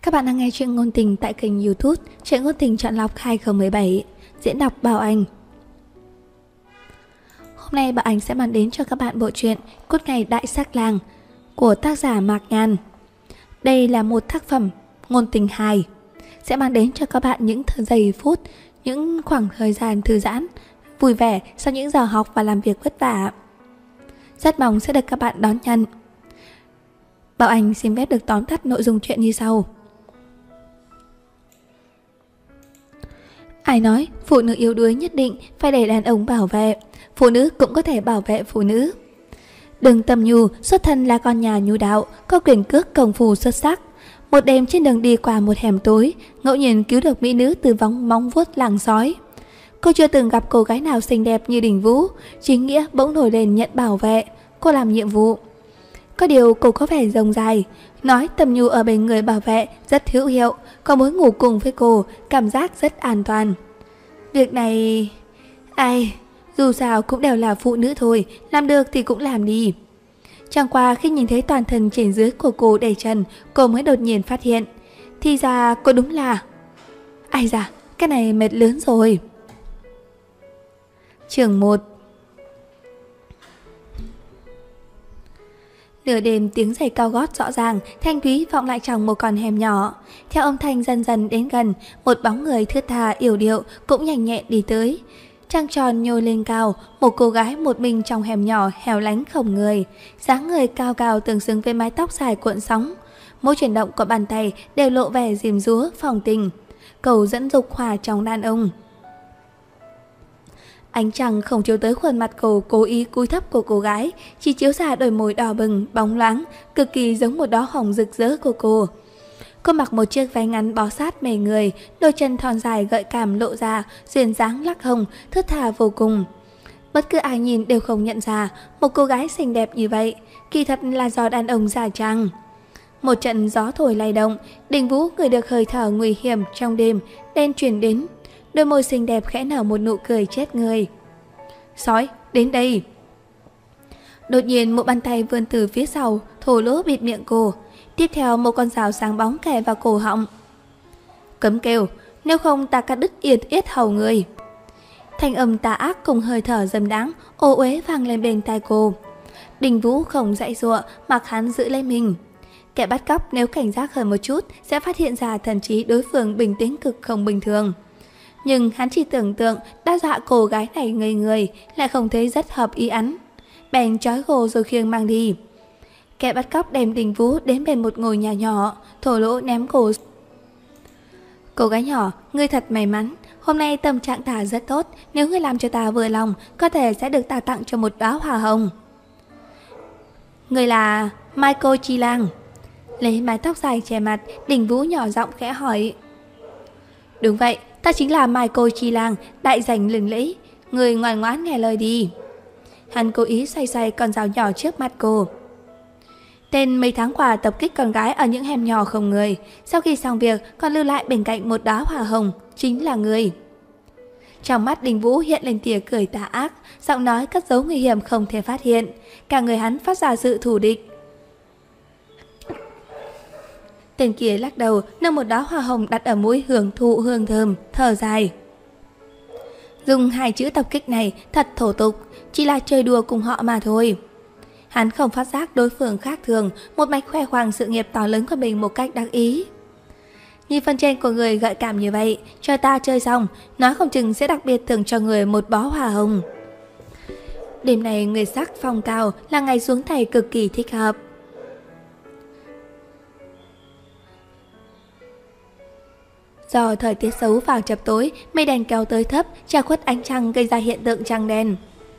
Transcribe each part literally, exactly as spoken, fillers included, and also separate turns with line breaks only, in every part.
Các bạn đang nghe chuyện ngôn tình tại kênh YouTube Chuyện ngôn tình chọn lọc hai không một bảy. Diễn đọc Bảo Anh. Hôm nay Bảo Anh sẽ mang đến cho các bạn bộ truyện Cốt Ngày Đại Sắc Lang của tác giả Mạc Nhan. Đây là một tác phẩm ngôn tình hài, sẽ mang đến cho các bạn những giây phút, những khoảng thời gian thư giãn, vui vẻ sau những giờ học và làm việc vất vả. Rất mong sẽ được các bạn đón nhận. Bảo Anh xin phép được tóm tắt nội dung chuyện như sau. Ai nói phụ nữ yếu đuối nhất định phải để đàn ông bảo vệ, phụ nữ cũng có thể bảo vệ phụ nữ. Đường Tâm Nhu xuất thân là con nhà nhu đạo, có quyền cước công phu xuất sắc. Một đêm trên đường đi qua một hẻm tối, ngẫu nhiên cứu được mỹ nữ từ vòng móng vuốt làng sói. Cô chưa từng gặp cô gái nào xinh đẹp như Đình Vũ, chính nghĩa bỗng nổi lên nhận bảo vệ. Cô làm nhiệm vụ. Có điều cô có vẻ rông dài, nói Tâm Nhu ở bên người bảo vệ rất hữu hiệu, có muốn ngủ cùng với cô, cảm giác rất an toàn. Việc này... ai... dù sao cũng đều là phụ nữ thôi, làm được thì cũng làm đi. Chẳng qua khi nhìn thấy toàn thân trên dưới của cô đầy trần, cô mới đột nhiên phát hiện. Thì ra cô đúng là... ai da, cái này mệt lớn rồi. Chương một. Nửa đêm tiếng giày cao gót rõ ràng, thanh thúy vọng lại trong một con hẻm nhỏ. Theo âm thanh dần dần đến gần, một bóng người thướt tha yểu điệu cũng nhanh nhẹn đi tới. Trăng tròn nhô lên cao, một cô gái một mình trong hẻm nhỏ hẻo lánh không người, dáng người cao cao tương xứng với mái tóc dài cuộn sóng. Mỗi chuyển động của bàn tay đều lộ vẻ diêm dúa phong tình, cầu dẫn dục hỏa trong đàn ông. Ánh trăng không chiếu tới khuôn mặt cô cố ý cúi thấp của cô gái, chỉ chiếu ra đôi môi đỏ bừng, bóng loáng, cực kỳ giống một đóa hồng rực rỡ của cô. Cô mặc một chiếc váy ngắn bó sát mề người, đôi chân thon dài gợi cảm lộ ra, duyên dáng lắc hồng, thướt tha vô cùng. Bất cứ ai nhìn đều không nhận ra một cô gái xinh đẹp như vậy, kỳ thật là do đàn ông giả trang. Một trận gió thổi lay động, Đình Vũ ngửi được hơi thở nguy hiểm trong đêm đen truyền đến. Đôi môi xinh đẹp khẽ nở một nụ cười chết người. Sói, đến đây. Đột nhiên một bàn tay vươn từ phía sau, thổ lỗ bịt miệng cô. Tiếp theo một con dao sáng bóng kề vào cổ họng. Cấm kêu, nếu không ta cắt đứt yết yết hầu người. Thanh âm tà ác cùng hơi thở dâm đáng ô uế vang lên bên tai cô. Đình Vũ không dãy dụa, mặc hắn giữ lấy mình. Kẻ bắt cóc nếu cảnh giác hơn một chút sẽ phát hiện ra thần trí đối phương bình tĩnh cực không bình thường. Nhưng hắn chỉ tưởng tượng đã dọa cô gái này ngây người, lại không thấy rất hợp ý hắn. Bèn trói gô rồi khiêng mang đi. Kẻ bắt cóc đem Đình Vũ đến bên một ngôi nhà nhỏ, thổ lỗ ném cô. Cô gái nhỏ, ngươi thật may mắn, hôm nay tâm trạng ta rất tốt, nếu ngươi làm cho ta vừa lòng, có thể sẽ được ta tặng cho một đóa hoa hồng. Ngươi là Michael Chi Lang. Lấy mái tóc dài che mặt, Đình Vũ nhỏ giọng khẽ hỏi. Đúng vậy, ta chính là Michael Chi Lang, đại danh lừng lẫy, người ngoan ngoãn nghe lời đi. Hắn cố ý xoay xoay con dao nhỏ trước mặt cô. Tên mấy tháng qua tập kích con gái ở những hẻm nhỏ không người, sau khi xong việc còn lưu lại bên cạnh một đóa hoa hồng, chính là người. Trong mắt Đình Vũ hiện lên tia cười tà ác, giọng nói cất giấu nguy hiểm không thể phát hiện, cả người hắn phát ra sự thù địch. Tên kia lắc đầu, nâng một đóa hoa hồng đặt ở mũi hưởng thụ hương thơm, thở dài. Dùng hai chữ tập kích này thật thổ tục, chỉ là chơi đùa cùng họ mà thôi. Hắn không phát giác đối phương khác thường, một mạch khoe khoang sự nghiệp to lớn của mình một cách đắc ý. Như phần trên của người gợi cảm như vậy, cho ta chơi xong, nói không chừng sẽ đặc biệt thưởng cho người một bó hoa hồng. Đêm này người sắc phong cao là ngày xuống thầy cực kỳ thích hợp. Do thời tiết xấu vào chập tối, mây đèn kéo tới thấp, che khuất ánh trăng gây ra hiện tượng trăng đen.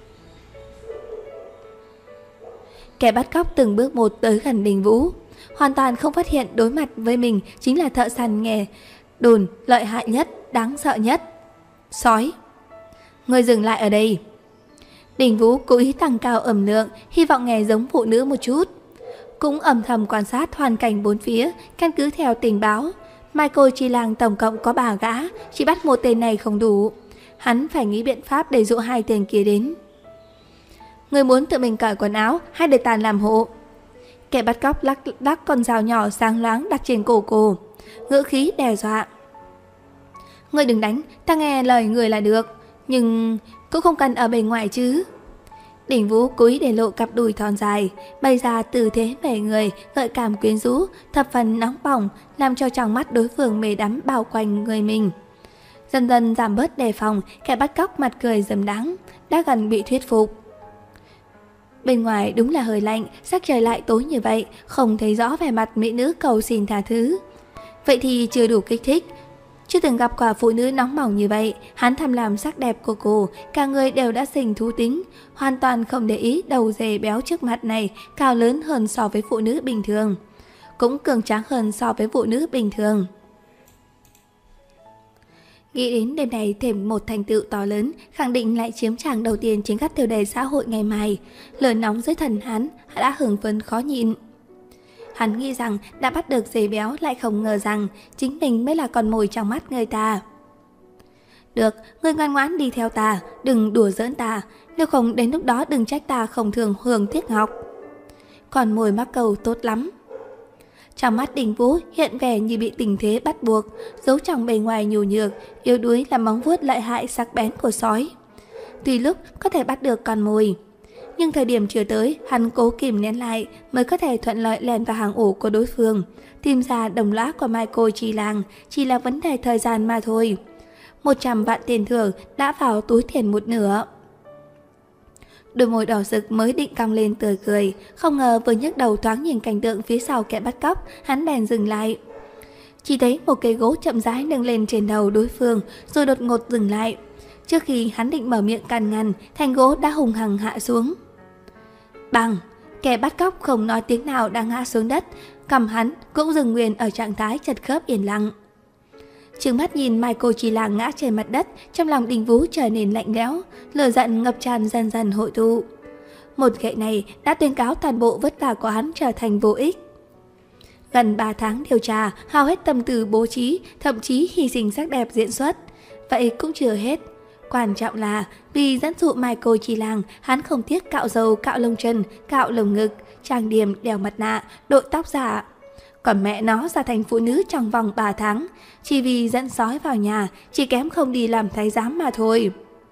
Kẻ bắt cóc từng bước một tới gần Đình Vũ, hoàn toàn không phát hiện đối mặt với mình chính là thợ săn nghề đồn lợi hại nhất, đáng sợ nhất. Sói. Người dừng lại ở đây. Đình Vũ cố ý tăng cao âm lượng, hy vọng nghe giống phụ nữ một chút. Cũng âm thầm quan sát hoàn cảnh bốn phía, căn cứ theo tình báo. Michael Chi Lang tổng cộng có ba gã, chỉ bắt một tên này không đủ. Hắn phải nghĩ biện pháp để dụ hai tên kia đến. Người muốn tự mình cởi quần áo hay để tàn làm hộ? Kẻ bắt cóc lắc lắc con dao nhỏ sáng loáng đặt trên cổ cô. ngữ khí đe dọa. Ngươi đừng đánh, ta nghe lời người là được, nhưng cũng không cần ở bên ngoài chứ. Đình Vũ cúi để lộ cặp đùi thon dài, bày ra tư thế mê người, gợi cảm quyến rũ, thập phần nóng bỏng, làm cho trong mắt đối phương mê đắm bao quanh người mình. Dần dần giảm bớt đề phòng, kẻ bắt cóc mặt cười dâm đắng, đã gần bị thuyết phục. Bên ngoài đúng là hơi lạnh, sắc trời lại tối như vậy, không thấy rõ vẻ mặt mỹ nữ cầu xin tha thứ. Vậy thì chưa đủ kích thích. Chưa từng gặp quả phụ nữ nóng bỏng như vậy, hắn tham lam sắc đẹp của cô, cả người đều đã sinh thú tính, hoàn toàn không để ý đầu dề béo trước mặt này cao lớn hơn so với phụ nữ bình thường, cũng cường tráng hơn so với phụ nữ bình thường. Nghĩ đến đêm này thêm một thành tựu to lớn, khẳng định lại chiếm tràng đầu tiên trên các tiêu đề xã hội ngày mai, lửa nóng dưới thần hắn đã hưng phấn khó nhịn. Hắn nghĩ rằng đã bắt được dê béo, lại không ngờ rằng chính mình mới là con mồi trong mắt người ta. Được, ngươi ngoan ngoãn đi theo ta, đừng đùa giỡn ta, nếu không đến lúc đó đừng trách ta không thường hưởng tiếc ngọc. Còn mồi mắc câu tốt lắm. Trong mắt Đình Vũ hiện vẻ như bị tình thế bắt buộc, giấu trong bề ngoài nhù nhược, yếu đuối là móng vuốt lợi hại sắc bén của sói. Tuy lúc có thể bắt được con mồi, nhưng thời điểm chưa tới, hắn cố kìm nén lại mới có thể thuận lợi lèn vào hàng ổ của đối phương. Tìm ra đồng lõa của Michael Chi Lang chỉ là vấn đề thời gian mà thôi. Một trăm vạn tiền thưởng đã vào túi tiền một nửa. Đôi môi đỏ rực mới định cong lên tươi cười, không ngờ vừa nhấc đầu thoáng nhìn cảnh tượng phía sau kẻ bắt cóc, hắn bèn dừng lại. Chỉ thấy một cây gỗ chậm rãi nâng lên trên đầu đối phương, rồi đột ngột dừng lại. Trước khi hắn định mở miệng can ngăn, thanh gỗ đã hùng hằng hạ xuống. Bằng, kẻ bắt cóc không nói tiếng nào đã ngã xuống đất, cầm hắn cũng dừng nguyên ở trạng thái chật khớp yên lặng. Trừng mắt nhìn Michael Chi Lang ngã trên mặt đất, trong lòng Đình Vũ trở nên lạnh lẽo, lửa giận ngập tràn dần dần hội tụ. Một gậy này đã tuyên cáo toàn bộ vất vả của hắn trở thành vô ích. Gần ba tháng điều tra, hao hết tâm tư bố trí, thậm chí hy sinh sắc đẹp diễn xuất. Vậy cũng chưa hết. Quan trọng là vì dẫn dụ Michael Chi Lang, hắn không tiếc cạo râu, cạo lông chân, cạo lồng ngực, trang điểm, đeo mặt nạ, đội tóc giả. Còn mẹ nó ra thành phụ nữ trong vòng ba tháng, chỉ vì dẫn sói vào nhà, chỉ kém không đi làm thái giám mà thôi.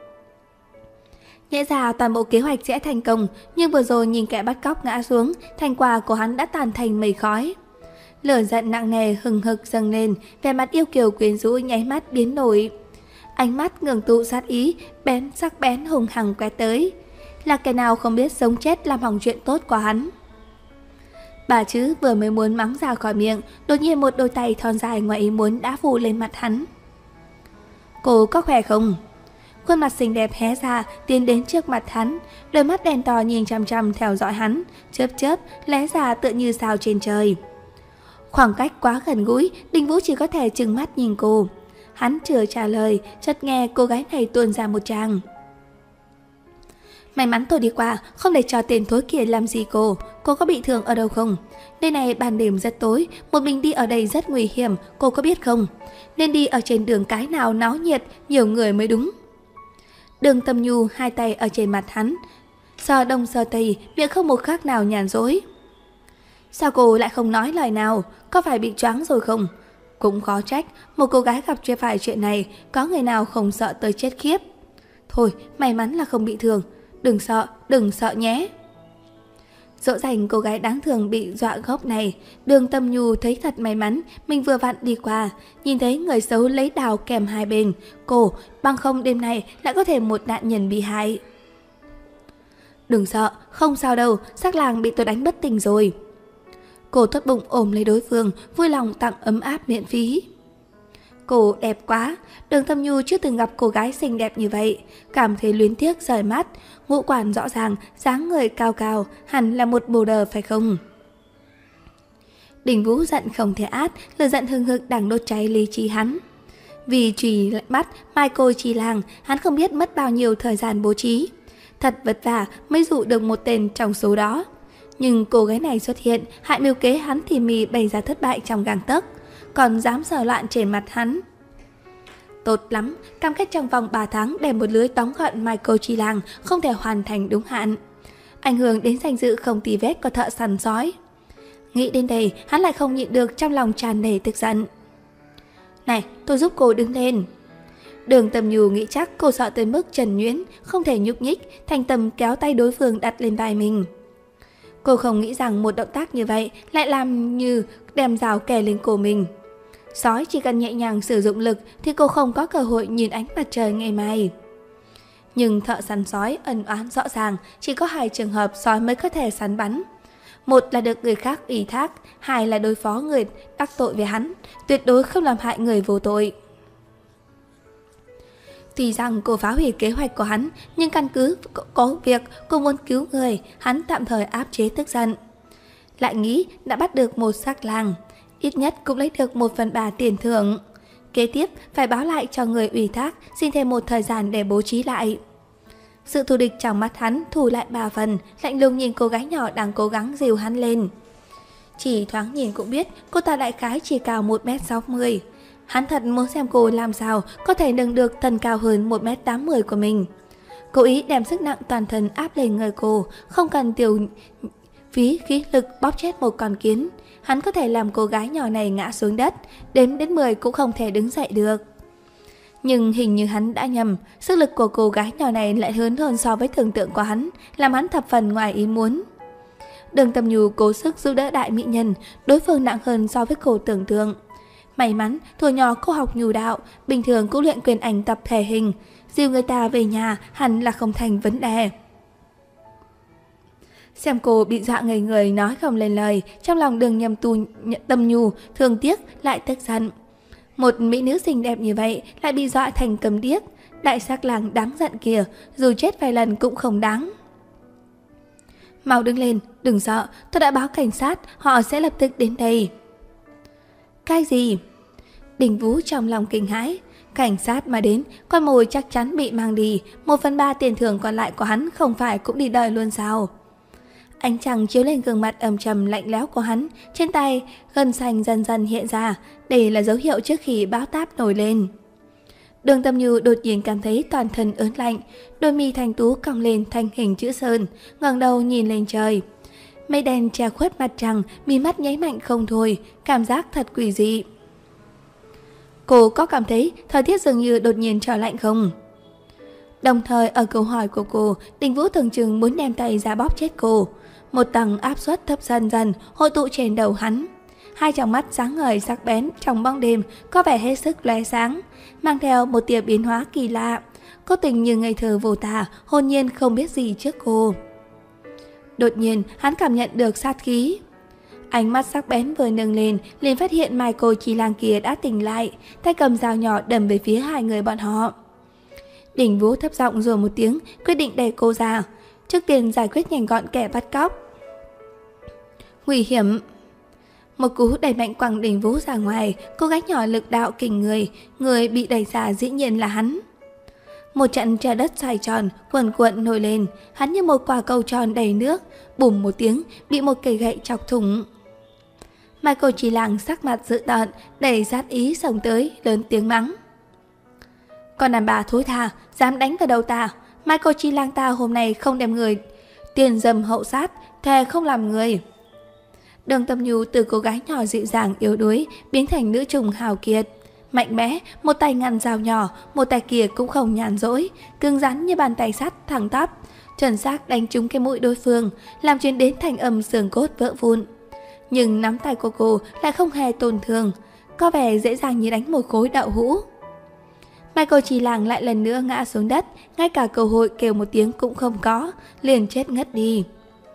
Nhẽ ra toàn bộ kế hoạch sẽ thành công, nhưng vừa rồi nhìn kẻ bắt cóc ngã xuống, thành quả của hắn đã tàn thành mây khói. Lửa giận nặng nề hừng hực dâng lên, vẻ mặt yêu kiều quyến rũ nháy mắt biến đổi. Ánh mắt ngừng tụ sát ý, bén sắc bén hùng hằng quét tới. Là kẻ nào không biết sống chết làm hỏng chuyện tốt của hắn. Bà chứ vừa mới muốn mắng ra khỏi miệng, đột nhiên một đôi tay thon dài ngoài ý muốn đã phủ lên mặt hắn. Cô có khỏe không? Khuôn mặt xinh đẹp hé ra, tiến đến trước mặt hắn, đôi mắt đen to nhìn chằm chằm theo dõi hắn, chớp chớp, lóe ra tựa như sao trên trời. Khoảng cách quá gần gũi, Đình Vũ chỉ có thể trừng mắt nhìn cô. Hắn chưa trả lời, chợt nghe cô gái này tuôn ra một tràng. May mắn tôi đi qua, không để cho tên thối kia làm gì cô. Cô có bị thương ở đâu không? Nơi này ban đêm rất tối, một mình đi ở đây rất nguy hiểm, cô có biết không? Nên đi ở trên đường cái nào náo nhiệt, nhiều người mới đúng. Đường Tâm Nhu hai tay ở trên mặt hắn, sờ đông sờ tây, miệng không một khác nào nhàn dối. Sao cô lại không nói lời nào? Có phải bị choáng rồi không? Cũng khó trách, một cô gái gặp chưa phải chuyện này, có người nào không sợ tới chết khiếp. Thôi, may mắn là không bị thương. Đừng sợ, đừng sợ nhé. Dỗ dành cô gái đáng thương bị dọa gốc này, Đường Tâm Nhu thấy thật may mắn, mình vừa vặn đi qua, nhìn thấy người xấu lấy đào kèm hai bên, cô, bằng không đêm nay lại có thể một nạn nhân bị hại. Đừng sợ, không sao đâu, sắc làng bị tôi đánh bất tỉnh rồi. Cô tốt bụng ôm lấy đối phương, vui lòng tặng ấm áp miễn phí. Cô đẹp quá, Đường Tâm Nhu chưa từng gặp cô gái xinh đẹp như vậy, cảm thấy luyến tiếc rời mắt, ngũ quan rõ ràng, dáng người cao cao, hẳn là một bồ đờ phải không? Đình Vũ giận không thể át, lửa giận hừng hực đang đốt cháy lý trí hắn. Vì truy lại bắt Michael Chi Lang, hắn không biết mất bao nhiêu thời gian bố trí. Thật vất vả mới dụ được một tên trong số đó. Nhưng cô gái này xuất hiện, hại mưu kế hắn thì mì bày ra thất bại trong gang tấc, còn dám sờ loạn trên mặt hắn. Tốt lắm, cam kết trong vòng ba tháng để một lưới tóm gọn Michael Chi Lang không thể hoàn thành đúng hạn, ảnh hưởng đến danh dự không tì vết của thợ săn sói. Nghĩ đến đây, hắn lại không nhịn được, trong lòng tràn đầy tức giận. Này, tôi giúp cô đứng lên. Đường Tâm Nhu nghĩ chắc cô sợ tới mức Trần Nhuyễn không thể nhúc nhích, thành tâm kéo tay đối phương đặt lên vai mình. Cô không nghĩ rằng một động tác như vậy lại làm như đem rào kè lên cổ mình. Sói chỉ cần nhẹ nhàng sử dụng lực thì cô không có cơ hội nhìn ánh mặt trời ngày mai. Nhưng thợ săn sói ân oán rõ ràng, chỉ có hai trường hợp sói mới có thể săn bắn. Một là được người khác ủy thác, hai là đối phó người đắc tội với hắn, tuyệt đối không làm hại người vô tội. Tuy rằng cô phá hủy kế hoạch của hắn, nhưng căn cứ có việc cô muốn cứu người, hắn tạm thời áp chế tức giận. Lại nghĩ đã bắt được một xác lang, ít nhất cũng lấy được một phần ba tiền thưởng. Kế tiếp phải báo lại cho người ủy thác, xin thêm một thời gian để bố trí lại. Sự thù địch trong mắt hắn thu lại ba phần, lạnh lùng nhìn cô gái nhỏ đang cố gắng dìu hắn lên. Chỉ thoáng nhìn cũng biết cô ta đại khái chỉ cao một mét sáu mươi. Hắn thật muốn xem cô làm sao có thể nâng được thân cao hơn một mét tám mươi của mình. Cố ý đem sức nặng toàn thân áp lên người cô, không cần tiêu phí khí lực bóp chết một con kiến. Hắn có thể làm cô gái nhỏ này ngã xuống đất, đếm đến mười cũng không thể đứng dậy được. Nhưng hình như hắn đã nhầm, sức lực của cô gái nhỏ này lại lớn hơn so với tưởng tượng của hắn, làm hắn thập phần ngoài ý muốn. Đường Tâm Nhu cố sức giúp đỡ đại mỹ nhân, đối phương nặng hơn so với cô tưởng tượng. May mắn, thuở nhỏ cô học nhu đạo, bình thường cũng luyện quyền ảnh tập thể hình, dìu người ta về nhà hẳn là không thành vấn đề. Xem cô bị dọa ngây người nói không lên lời, trong lòng Đường Nhâm Tu nhận Tâm Nhu thương tiếc lại tức giận. Một mỹ nữ xinh đẹp như vậy lại bị dọa thành cầm điếc, đại sắc lang đáng giận kìa, dù chết vài lần cũng không đáng. Mau đứng lên, đừng sợ, tôi đã báo cảnh sát, họ sẽ lập tức đến đây. Cái gì? Đình Vũ trong lòng kinh hãi, cảnh sát mà đến, con mồi chắc chắn bị mang đi, một phần ba tiền thưởng còn lại của hắn không phải cũng đi đời luôn sao? Ánh trăng chiếu lên gương mặt ẩm trầm lạnh lẽo của hắn, trên tay gân xanh dần dần hiện ra, đây là dấu hiệu trước khi bão táp nổi lên. Đường Tâm Nhu đột nhiên cảm thấy toàn thân ớn lạnh, đôi mi thanh tú cong lên thành hình chữ sơn, ngẩng đầu nhìn lên trời. Mây đen che khuất mặt trăng, mi mắt nháy mạnh không thôi, cảm giác thật quỷ dị. Cô có cảm thấy thời tiết dường như đột nhiên trở lạnh không? Đồng thời ở câu hỏi của cô, Đình Vũ tưởng chừng muốn đem tay ra bóp chết cô. Một tầng áp suất thấp dần dần hội tụ trên đầu hắn. Hai tròng mắt sáng ngời sắc bén trong bóng đêm có vẻ hết sức lóe sáng, mang theo một tia biến hóa kỳ lạ. Cô tình như ngây thơ vô tả, hồn nhiên không biết gì trước cô. Đột nhiên hắn cảm nhận được sát khí. Ánh mắt sắc bén vừa nâng lên, liền phát hiện Michael Chi Lang kia đã tỉnh lại, tay cầm dao nhỏ đâm về phía hai người bọn họ. Đình Vũ thấp giọng rồi một tiếng, quyết định đẩy cô ra, trước tiên giải quyết nhanh gọn kẻ bắt cóc. Nguy hiểm! Một cú đẩy mạnh quăng Đình Vũ ra ngoài, cô gái nhỏ lực đạo kinh người, người bị đẩy ra dĩ nhiên là hắn. Một trận trời đất xoay tròn, cuồn cuộn nổi lên, hắn như một quả cầu tròn đầy nước, bùm một tiếng, bị một cây gậy chọc thủng. Michael Chi Lang sắc mặt dữ tợn, đầy sát ý xông tới, lớn tiếng mắng. Con đàn bà thối tha, dám đánh vào đầu ta, Michael Chi Lang ta hôm nay không đem người tiền dâm hậu sát, thề không làm người. Đường Tâm Nhu từ cô gái nhỏ dịu dàng yếu đuối biến thành nữ trùng hào kiệt, mạnh mẽ, một tay ngăn dao nhỏ, một tay kia cũng không nhàn rỗi, cứng rắn như bàn tay sắt thẳng tắp, chuẩn xác đánh trúng cái mũi đối phương, làm truyền đến thành âm xương cốt vỡ vụn. Nhưng nắm tay của cô lại không hề tổn thương, có vẻ dễ dàng như đánh một khối đậu hũ. Michael Chi Lang lại lần nữa ngã xuống đất, ngay cả cơ hội kêu một tiếng cũng không có, liền chết ngất đi.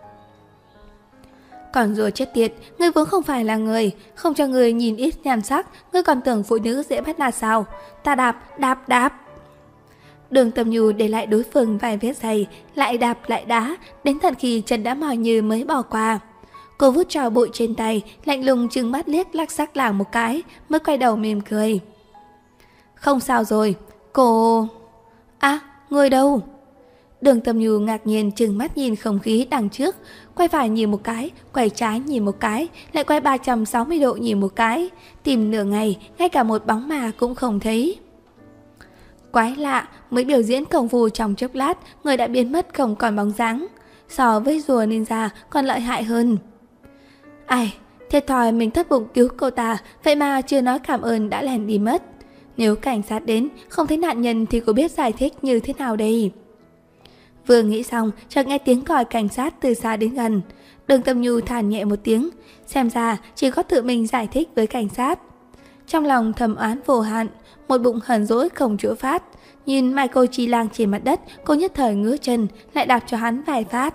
Còn rùa chết tiệt, ngươi vốn không phải là người, không cho ngươi nhìn ít nhan sắc, ngươi còn tưởng phụ nữ dễ bắt nạt sao? Ta đạp, đạp, đạp. Đường Tâm Nhu để lại đối phương vài vết giày, lại đạp lại đá, đến tận khi chân đã mỏi như mới bỏ qua. Cô vút trò bụi trên tay, lạnh lùng trừng mắt liếc Lắc Sắc Lang một cái, mới quay đầu mỉm cười. Không sao rồi, cô... À, người đâu? Đường Tâm Nhu ngạc nhiên trừng mắt nhìn không khí đằng trước, quay phải nhìn một cái, quay trái nhìn một cái, lại quay ba trăm sáu mươi độ nhìn một cái, tìm nửa ngày, ngay cả một bóng mà cũng không thấy. Quái lạ, mới biểu diễn công phu trong chốc lát, người đã biến mất không còn bóng dáng, so với rùa ninja còn lợi hại hơn. Ai, Thiệt thòi mình thất bụng cứu cô ta, vậy mà chưa nói cảm ơn đã lèn đi mất. Nếu cảnh sát đến, không thấy nạn nhân thì cô biết giải thích như thế nào đây? Vừa nghĩ xong, chợt nghe tiếng còi cảnh sát từ xa đến gần. Đường Tâm Nhu than nhẹ một tiếng, xem ra chỉ có tự mình giải thích với cảnh sát. Trong lòng thầm oán vô hạn, một bụng hờn dỗi không chỗ phát. Nhìn Michael Chi Lang trên mặt đất, cô nhất thời ngứa chân, lại đạp cho hắn vài phát.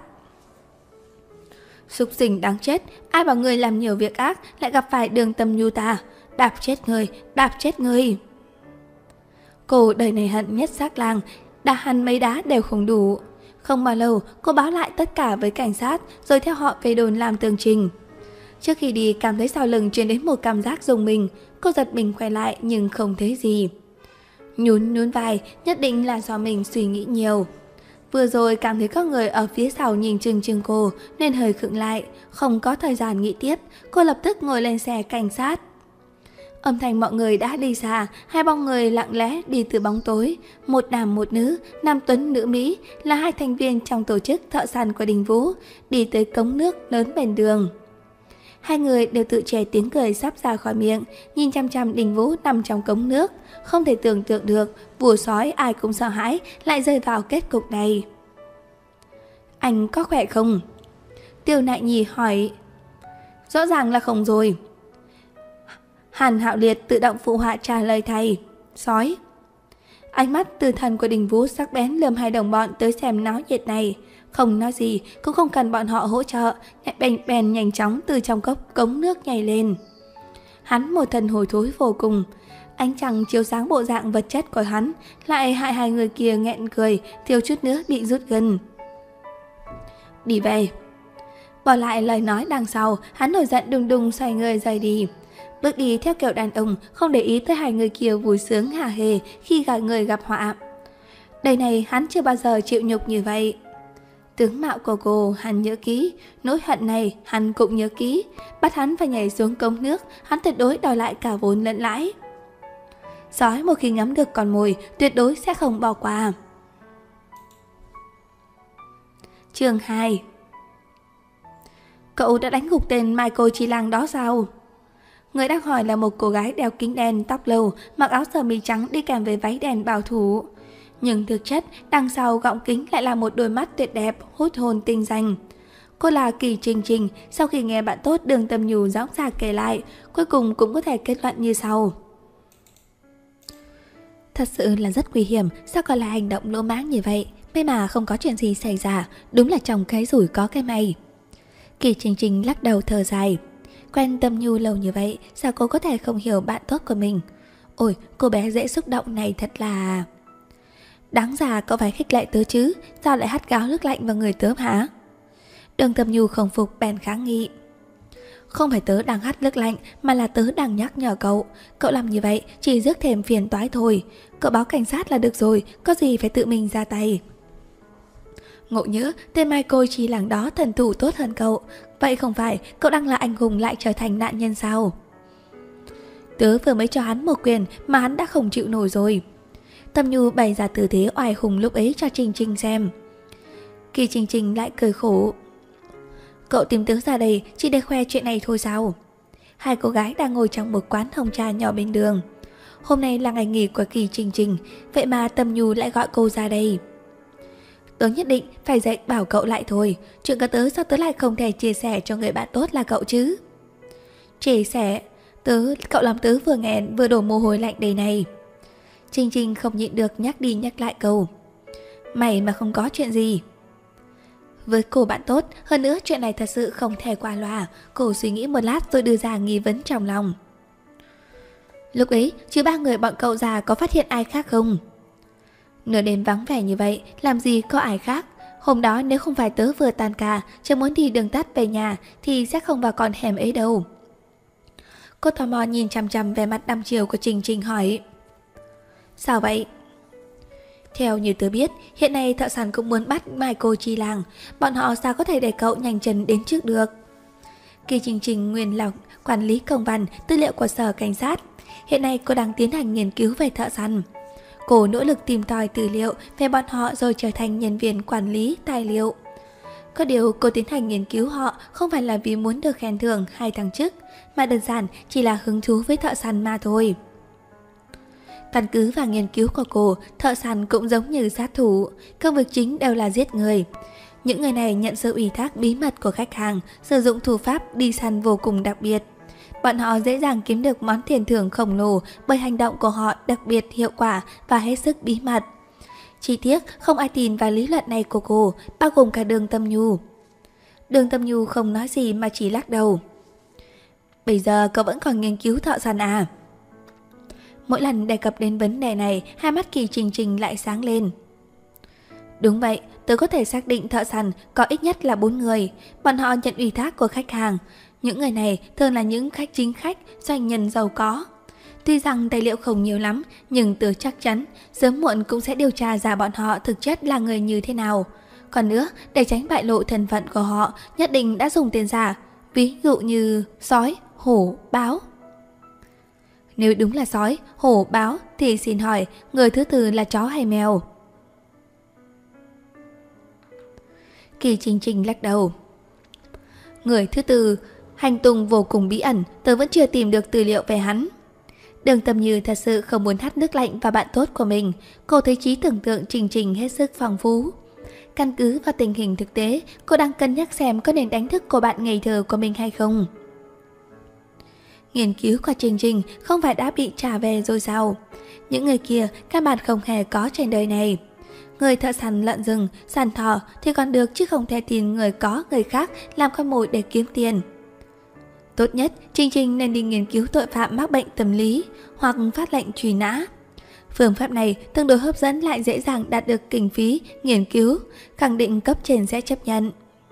Súc sinh đáng chết, ai bảo người làm nhiều việc ác lại gặp phải Đường Tâm Nhu ta. Đạp chết người, đạp chết người. Cô đời này hận nhất xác lang, đá hắn mấy đá đều không đủ. Không bao lâu, cô báo lại tất cả với cảnh sát, rồi theo họ về đồn làm tường trình. Trước khi đi, cảm thấy sau lưng truyền đến một cảm giác rùng mình. Cô giật mình quay lại nhưng không thấy gì. Nhún nhún vai, nhất định là do mình suy nghĩ nhiều. Vừa rồi cảm thấy có người ở phía sau nhìn chừng chừng cô, nên hơi khựng lại. Không có thời gian nghĩ tiếp, cô lập tức ngồi lên xe cảnh sát. Âm thanh mọi người đã đi xa, hai bóng người lặng lẽ đi từ bóng tối. Một nam một nữ, nam Tuấn nữ Mỹ, là hai thành viên trong tổ chức thợ săn của Đình Vũ, đi tới cống nước lớn bên đường. Hai người đều tự che tiếng cười sắp ra khỏi miệng, nhìn chăm chăm Đình Vũ nằm trong cống nước. Không thể tưởng tượng được, vua sói ai cũng sợ hãi lại rơi vào kết cục này. Anh có khỏe không? Tiêu Nại Nhi hỏi. Rõ ràng là không rồi. Hàn Hạo Liệt tự động phụ họa trả lời thầy. Sói. Ánh mắt từ thần của Đình Vũ sắc bén lườm hai đồng bọn tới xem náo nhiệt này. Không nói gì, cũng không cần bọn họ hỗ trợ, nhạy bèn bèn nhanh chóng từ trong cốc cống nước nhảy lên. Hắn một thân hồi thối vô cùng. Ánh trăng chiếu sáng bộ dạng vật chất của hắn, lại hại hai người kia nghẹn cười, thiếu chút nữa bị rút gân. Đi về. Bỏ lại lời nói đằng sau, hắn nổi giận đùng đùng xoay người rời đi. Bước đi theo kiểu đàn ông, không để ý tới hai người kia vui sướng hả hề khi gặp người gặp họa. Đời này hắn chưa bao giờ chịu nhục như vậy. Tướng mạo của cô hắn nhớ kỹ, nỗi hận này hắn cũng nhớ kỹ. Bắt hắn phải nhảy xuống cống nước, hắn tuyệt đối đòi lại cả vốn lẫn lãi. Sói một khi ngắm được con mồi, tuyệt đối sẽ không bỏ qua. Chương hai. Cậu đã đánh gục tên Michael Chi Lang đó sao? Người đang hỏi là một cô gái đeo kính đen, tóc lâu, mặc áo sơ mi trắng đi kèm với váy đen bảo thủ. Nhưng thực chất, đằng sau gọng kính lại là một đôi mắt tuyệt đẹp, hút hồn tinh danh. Cô là Kỳ Trình Trình, sau khi nghe bạn tốt Đường Tâm Nhu rõ ràng kể lại, cuối cùng cũng có thể kết luận như sau. Thật sự là rất nguy hiểm, sao còn là hành động lỗ mãng như vậy? May mà không có chuyện gì xảy ra, đúng là trong cái rủi có cái may. Kỳ Trình Trình lắc đầu thở dài. Quen Tâm Nhu lâu như vậy, sao cô có thể không hiểu bạn tốt của mình? Ôi, cô bé dễ xúc động này thật là... Đáng ra cậu phải khích lệ tớ chứ, sao lại hắt gáo nước lạnh vào người tớ hả? Đường Tâm Nhu không phục bèn kháng nghị. Không phải tớ đang hắt nước lạnh, mà là tớ đang nhắc nhở cậu. Cậu làm như vậy chỉ rước thêm phiền toái thôi. Cậu báo cảnh sát là được rồi, có gì phải tự mình ra tay. Ngộ nhỡ tên Michael Chi Lang đó thần thủ tốt hơn cậu. Vậy không phải cậu đang là anh hùng lại trở thành nạn nhân sao? Tớ vừa mới cho hắn một quyền mà hắn đã không chịu nổi rồi. Tâm Nhu bày ra tư thế oai hùng lúc ấy cho Trình Trình xem. Kỳ Trình Trình lại cười khổ. Cậu tìm tớ ra đây chỉ để khoe chuyện này thôi sao? Hai cô gái đang ngồi trong một quán hồng trà nhỏ bên đường. Hôm nay là ngày nghỉ của Kỳ Trình Trình, vậy mà Tâm Nhu lại gọi cô ra đây. Tớ nhất định phải dạy bảo cậu lại thôi. Chuyện của tớ sao tớ lại không thể chia sẻ cho người bạn tốt là cậu chứ? Chia sẻ? Tớ, cậu làm tớ vừa nghẹn vừa đổ mồ hôi lạnh đây này. Trình Trình không nhịn được nhắc đi nhắc lại câu. Mày mà không có chuyện gì. Với cô bạn tốt, hơn nữa chuyện này thật sự không thể qua loa. Cô suy nghĩ một lát rồi đưa ra nghi vấn trong lòng. Lúc ấy, chứ ba người bọn cậu già có phát hiện ai khác không? Nửa đêm vắng vẻ như vậy, làm gì có ai khác. Hôm đó nếu không phải tớ vừa tan ca, chưa muốn đi đường tắt về nhà, thì sẽ không vào con hẻm ấy đâu. Cô tò mò nhìn chằm chằm về mặt đăm chiều của Trình Trình hỏi. Sao vậy? Theo như tớ biết, hiện nay thợ săn cũng muốn bắt Michael Chi Lang. Bọn họ sao có thể để cậu nhanh chân đến trước được? Kỳ Trình Trình nguyên là quản lý công văn, tư liệu của sở cảnh sát. Hiện nay cô đang tiến hành nghiên cứu về thợ săn. Cô nỗ lực tìm tòi tư liệu về bọn họ rồi trở thành nhân viên quản lý tài liệu. Có điều cô tiến hành nghiên cứu họ không phải là vì muốn được khen thưởng hay thăng chức, mà đơn giản chỉ là hứng thú với thợ săn mà thôi. Căn cứ vào nghiên cứu của cô, thợ săn cũng giống như sát thủ, công việc chính đều là giết người. Những người này nhận sự ủy thác bí mật của khách hàng, sử dụng thủ pháp đi săn vô cùng đặc biệt. Bọn họ dễ dàng kiếm được món tiền thưởng khổng lồ bởi hành động của họ đặc biệt hiệu quả và hết sức bí mật. Chỉ tiếc không ai tin vào lý luận này của cô, bao gồm cả Đường Tâm Nhu. Đường Tâm Nhu không nói gì mà chỉ lắc đầu. Bây giờ cậu vẫn còn nghiên cứu thợ săn à? Mỗi lần đề cập đến vấn đề này, hai mắt Kỳ Trình Trình lại sáng lên. Đúng vậy, tớ có thể xác định thợ săn có ít nhất là bốn người. Bọn họ nhận ủy thác của khách hàng. Những người này thường là những khách chính khách, doanh nhân giàu có. Tuy rằng tài liệu không nhiều lắm, nhưng tớ chắc chắn sớm muộn cũng sẽ điều tra ra bọn họ thực chất là người như thế nào. Còn nữa, để tránh bại lộ thân phận của họ, nhất định đã dùng tiền giả, ví dụ như sói, hổ, báo. Nếu đúng là sói, hổ, báo thì xin hỏi người thứ tư là chó hay mèo? Kỳ Trình Trình lắc đầu. Người thứ tư hành tung vô cùng bí ẩn, tớ vẫn chưa tìm được tư liệu về hắn. Đường Tâm Như thật sự không muốn hắt nước lạnh vào bạn tốt của mình. Cô thấy trí tưởng tượng Trình Trình hết sức phong phú. Căn cứ vào tình hình thực tế, cô đang cân nhắc xem có nên đánh thức cô bạn ngây thơ của mình hay không. Nghiên cứu của Trình Trình không phải đã bị trả về rồi sao? Những người kia căn bản không hề có trên đời này. Người thợ săn lợn rừng, săn thỏ thì còn được, chứ không thể tin người có người khác làm con mồi để kiếm tiền. Tốt nhất, Trình Trình nên đi nghiên cứu tội phạm mắc bệnh tâm lý hoặc phát lệnh truy nã. Phương pháp này tương đối hấp dẫn, lại dễ dàng đạt được kinh phí nghiên cứu, khẳng định cấp trên sẽ chấp nhận.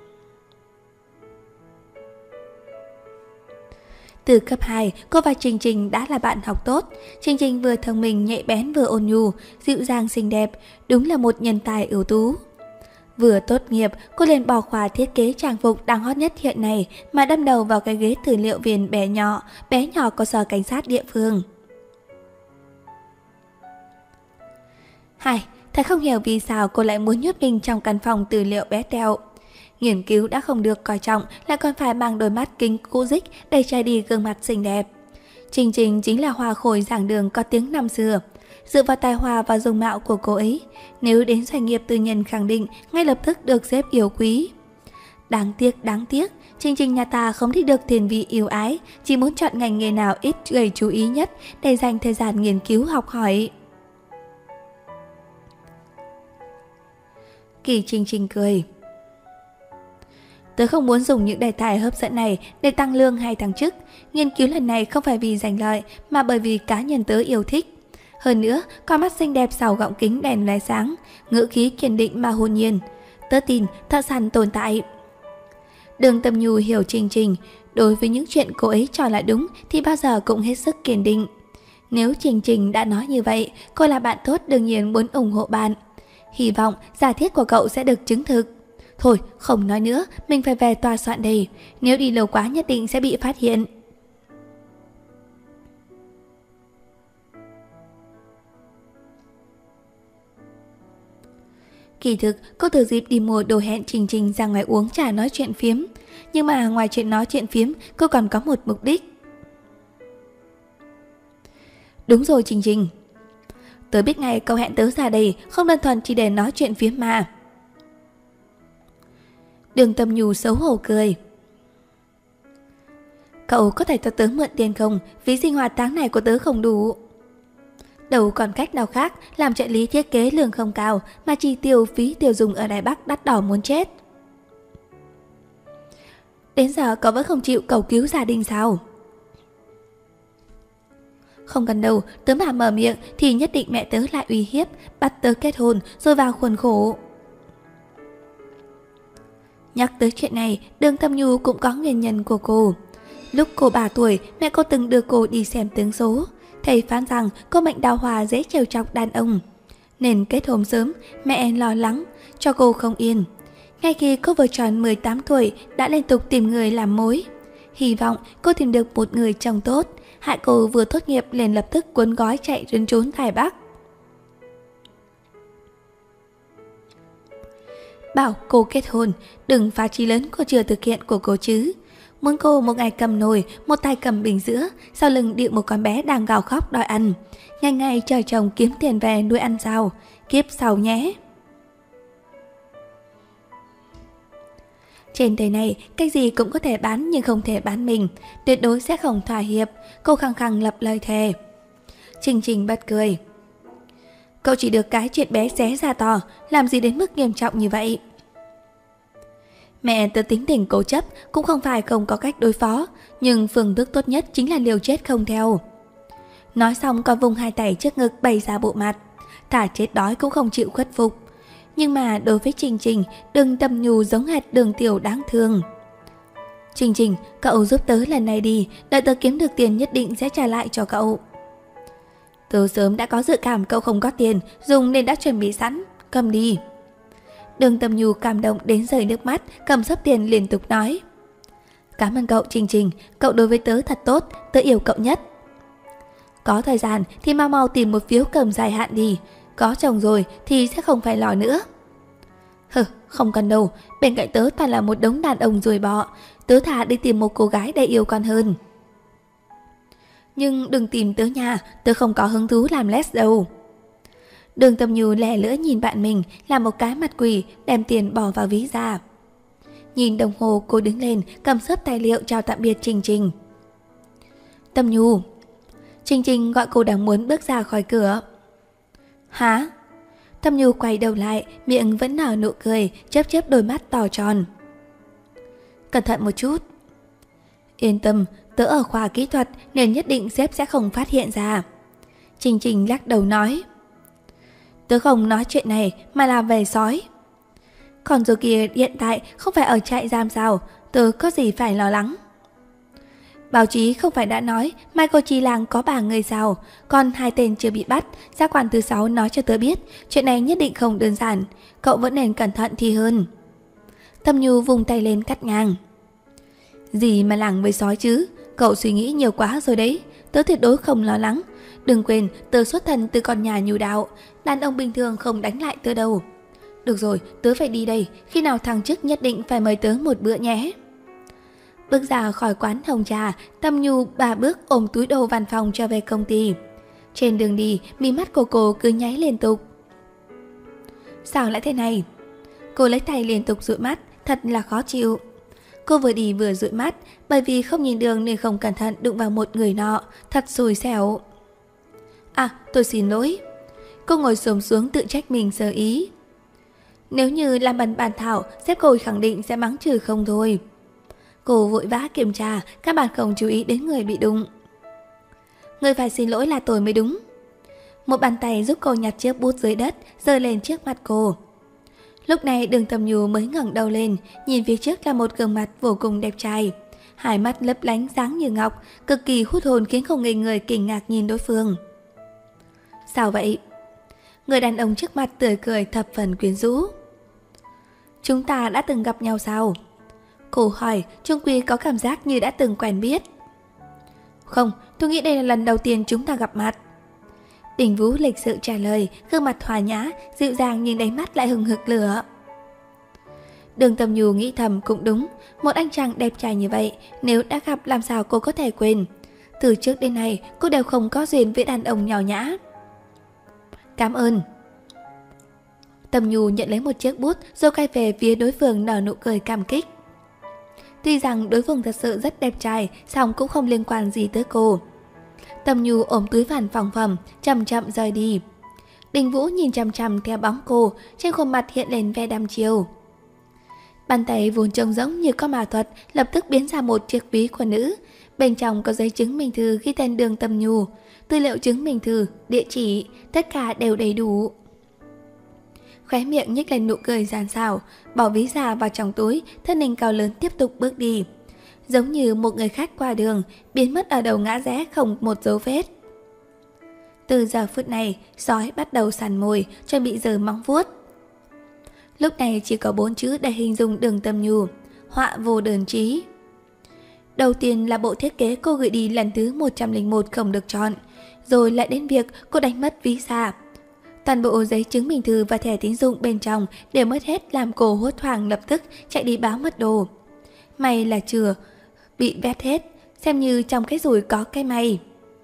Từ cấp hai, cô và Trình Trình đã là bạn học tốt. Trình Trình vừa thông minh, nhạy bén, vừa ôn nhu, dịu dàng, xinh đẹp, đúng là một nhân tài ưu tú. Vừa tốt nghiệp, cô liền bỏ khoa thiết kế trang phục đang hot nhất hiện nay mà đâm đầu vào cái ghế tư liệu viên bé nhỏ, bé nhỏ của sở cảnh sát địa phương. Hai, thật không hiểu vì sao cô lại muốn nhốt mình trong căn phòng tư liệu bé tẹo. Nghiên cứu đã không được coi trọng, lại còn phải mang đôi mắt kính cũ rích để che đi gương mặt xinh đẹp. Trình Trình chính là hoa khôi giảng đường có tiếng năm xưa. Dựa vào tài hoa và dung mạo của cô ấy, nếu đến doanh nghiệp tư nhân khẳng định ngay lập tức được xếp yêu quý. Đáng tiếc, đáng tiếc, Trình Trình nhà ta không thích được tiền vị yêu ái, chỉ muốn chọn ngành nghề nào ít gây chú ý nhất để dành thời gian nghiên cứu học hỏi. Kỳ Trình Trình cười. Tớ không muốn dùng những đề tài hấp dẫn này để tăng lương hay thăng chức. Nghiên cứu lần này không phải vì giành lợi, mà bởi vì cá nhân tớ yêu thích. Hơn nữa, con mắt xinh đẹp sau gọng kính đèn lóe sáng, ngữ khí kiên định mà hồn nhiên. Tớ tin thợ săn tồn tại. Đường Tâm Nhu hiểu Trình Trình, đối với những chuyện cô ấy cho là đúng thì bao giờ cũng hết sức kiên định. Nếu Trình Trình đã nói như vậy, cô là bạn tốt đương nhiên muốn ủng hộ bạn. Hy vọng giả thiết của cậu sẽ được chứng thực. Thôi, không nói nữa, mình phải về tòa soạn đây. Nếu đi lâu quá nhất định sẽ bị phát hiện. Kỳ thực, cô thừa dịp đi mua đồ hẹn Trình Trình ra ngoài uống trà nói chuyện phiếm. Nhưng mà ngoài chuyện nói chuyện phiếm, cô còn có một mục đích. Đúng rồi Trình Trình. Tớ biết ngay cậu hẹn tớ ra đây không đơn thuần chỉ để nói chuyện phiếm mà. Đường Tâm Nhu xấu hổ cười. Cậu có thể cho tớ mượn tiền không? Phí sinh hoạt tháng này của tớ không đủ. Đâu còn cách nào khác, làm trợ lý thiết kế lương không cao mà chi tiêu phí tiêu dùng ở Đài Bắc đắt đỏ muốn chết. Đến giờ cậu vẫn không chịu cầu cứu gia đình sao? Không cần đâu, tớ mà mở miệng thì nhất định mẹ tớ lại uy hiếp, bắt tớ kết hôn rồi vào khuôn khổ. Nhắc tới chuyện này, Đường Tâm Nhu cũng có nguyên nhân của cô. Lúc cô ba tuổi, mẹ cô từng đưa cô đi xem tướng số. Thầy phán rằng cô mệnh đào hoa dễ trêu chọc đàn ông, nên kết hôn sớm, mẹ lo lắng cho cô không yên. Ngay khi cô vừa tròn mười tám tuổi đã liên tục tìm người làm mối. Hy vọng cô tìm được một người chồng tốt, hại cô vừa tốt nghiệp liền lập tức cuốn gói chạy trốn trốn Đài Bắc. bảo cô kết hôn, đừng phá chí lớn cô chưa thực hiện của cô chứ. Muốn cô một ngày cầm nồi, một tay cầm bình sữa, sau lưng điệu một con bé đang gào khóc đòi ăn. Ngày ngày chờ chồng kiếm tiền về nuôi ăn sao, kiếp sau nhé. Trên đời này, cái gì cũng có thể bán nhưng không thể bán mình, tuyệt đối sẽ không thỏa hiệp, cô khăng khăng lập lời thề. Trình Trình bật cười. Cậu chỉ được cái chuyện bé xé ra to, làm gì đến mức nghiêm trọng như vậy? Mẹ tớ tính tình cố chấp, cũng không phải không có cách đối phó, nhưng phương thức tốt nhất chính là liều chết không theo. Nói xong còn vùng hai tay trước ngực bày ra bộ mặt, thả chết đói cũng không chịu khuất phục. Nhưng mà đối với Trình Trình, Đường Tâm Nhu giống hệt Đường Tiểu đáng thương. Trình Trình, cậu giúp tớ lần này đi, đợi tớ kiếm được tiền nhất định sẽ trả lại cho cậu. Tớ sớm đã có dự cảm cậu không có tiền, dùng nên đã chuẩn bị sẵn, cầm đi. Đường Tâm Nhu cảm động đến rơi nước mắt, cầm sấp tiền liên tục nói. Cảm ơn cậu Trình Trình, cậu đối với tớ thật tốt, tớ yêu cậu nhất. Có thời gian thì mau mau tìm một phiếu cầm dài hạn đi, có chồng rồi thì sẽ không phải lo nữa. Hừ, không cần đâu, bên cạnh tớ toàn là một đống đàn ông ruồi bọ, tớ thà đi tìm một cô gái đầy yêu con hơn. Nhưng đừng tìm tớ nha, tớ không có hứng thú làm less đâu. Đường Tâm Nhu lè lưỡi nhìn bạn mình, làm một cái mặt quỷ, đem tiền bỏ vào ví ra. Nhìn đồng hồ, cô đứng lên, cầm sấp tài liệu chào tạm biệt Trình Trình. Tâm Nhu. Trình Trình gọi cô đang muốn bước ra khỏi cửa. Hả? Tâm Nhu quay đầu lại, miệng vẫn nở nụ cười, chớp chớp đôi mắt to tròn. Cẩn thận một chút. Yên tâm, tớ ở khoa kỹ thuật nên nhất định sếp sẽ không phát hiện ra. Trình Trình lắc đầu nói. Tớ không nói chuyện này mà là về sói. Còn rồi kia hiện tại không phải ở trại giam sao, tớ có gì phải lo lắng. Báo chí không phải đã nói Michael Chi Lang có ba người sao, còn hai tên chưa bị bắt. Giác quan thứ sáu nói cho tớ biết chuyện này nhất định không đơn giản, cậu vẫn nên cẩn thận thì hơn. Tâm Nhu vùng tay lên cắt ngang. Gì mà làng với sói chứ, cậu suy nghĩ nhiều quá rồi đấy, tớ tuyệt đối không lo lắng. Đừng quên tớ xuất thân từ con nhà Nhu đạo, đàn ông bình thường không đánh lại tớ đâu. Được rồi, tớ phải đi đây, khi nào thăng chức nhất định phải mời tớ một bữa nhé. Bước ra khỏi quán hồng trà, Tâm Nhu ba bước ôm túi đồ văn phòng trở về công ty. Trên đường đi, mí mắt của cô cứ nháy liên tục. Sao lại thế này? Cô lấy tay liên tục dụi mắt, thật là khó chịu. Cô vừa đi vừa dụi mắt, bởi vì không nhìn đường nên không cẩn thận đụng vào một người nọ, thật xui xẻo. À, tôi xin lỗi. Cô ngồi xổm xuống tự trách mình sơ ý. Nếu như làm bẩn bàn thảo, sếp cô khẳng định sẽ mắng trừ không thôi. Cô vội vã kiểm tra, các bạn không chú ý đến người bị đụng. Người phải xin lỗi là tôi mới đúng. Một bàn tay giúp cô nhặt chiếc bút dưới đất, rơi lên trước mặt cô. Lúc này Đường Tâm Nhu mới ngẩng đầu lên, nhìn phía trước là một gương mặt vô cùng đẹp trai. Hai mắt lấp lánh sáng như ngọc, cực kỳ hút hồn khiến không ngây người kinh ngạc nhìn đối phương. Sao vậy? Người đàn ông trước mặt tươi cười thập phần quyến rũ. Chúng ta đã từng gặp nhau sao? Cô hỏi, Trung Quy có cảm giác như đã từng quen biết. Không, tôi nghĩ đây là lần đầu tiên chúng ta gặp mặt. Đình Vũ lịch sự trả lời, gương mặt hòa nhã, dịu dàng nhưng đáy mắt lại hừng hực lửa. Đường Tâm Nhu nghĩ thầm cũng đúng, một anh chàng đẹp trai như vậy, nếu đã gặp làm sao cô có thể quên. Từ trước đến nay, cô đều không có duyên với đàn ông nhỏ nhã. Cảm ơn. Tâm Nhu nhận lấy một chiếc bút rồi quay về phía đối phương nở nụ cười cảm kích. Tuy rằng đối phương thật sự rất đẹp trai, song cũng không liên quan gì tới cô. Tâm Nhu ôm túi vải phòng phẩm, chậm chậm rời đi. Đình Vũ nhìn chằm chằm theo bóng cô, trên khuôn mặt hiện lên vẻ đăm chiêu. Bàn tay vốn trông giống như có ma thuật, lập tức biến ra một chiếc ví của nữ. Bên trong có giấy chứng minh thư ghi tên Đường Tâm Nhu, tư liệu chứng minh thư, địa chỉ, tất cả đều đầy đủ. Khóe miệng nhếch lên nụ cười giàn xảo, bỏ ví ra vào trong túi, thân hình cao lớn tiếp tục bước đi. Giống như một người khách qua đường, biến mất ở đầu ngã rẽ không một dấu vết. Từ giờ phút này, sói bắt đầu sàn mồi, chuẩn bị giở móng vuốt. Lúc này chỉ có bốn chữ để hình dung Đường Tâm Nhu: họa vô đơn chí. Đầu tiên là bộ thiết kế cô gửi đi lần thứ một trăm lẻ một không được chọn, rồi lại đến việc cô đánh mất visa. Toàn bộ giấy chứng minh thư và thẻ tín dụng bên trong đều mất hết, làm cô hốt hoảng lập tức chạy đi báo mất đồ. May là chưa bị vét hết, xem như trong cái rủi có cái may.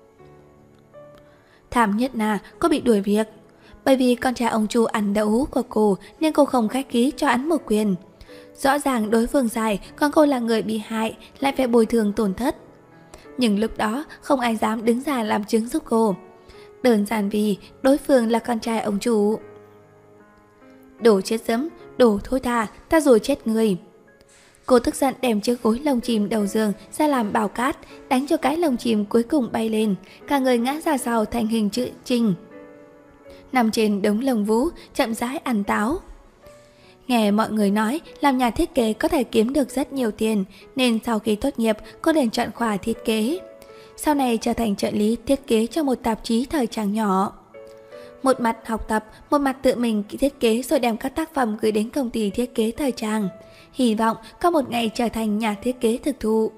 Thảm nhất là cô bị đuổi việc. Bởi vì con trai ông chủ ăn đậu hũ của cô nên cô không khách khí cho hắn một quyền. Rõ ràng đối phương sai, còn cô là người bị hại lại phải bồi thường tổn thất. Nhưng lúc đó không ai dám đứng ra làm chứng giúp cô. Đơn giản vì đối phương là con trai ông chủ. Đồ chết dẫm, đồ thôi thà, ta rồi chết người. Cô tức giận đem chiếc gối lông chim đầu giường ra làm bào cát, đánh cho cái lông chim cuối cùng bay lên, cả người ngã ra sau thành hình chữ trình. Nằm trên đống lông vũ, chậm rãi ăn táo. Nghe mọi người nói làm nhà thiết kế có thể kiếm được rất nhiều tiền, nên sau khi tốt nghiệp cô liền chọn khoa thiết kế. Sau này trở thành trợ lý thiết kế cho một tạp chí thời trang nhỏ. Một mặt học tập, một mặt tự mình thiết kế rồi đem các tác phẩm gửi đến công ty thiết kế thời trang. Hy vọng có một ngày trở thành nhà thiết kế thực thụ.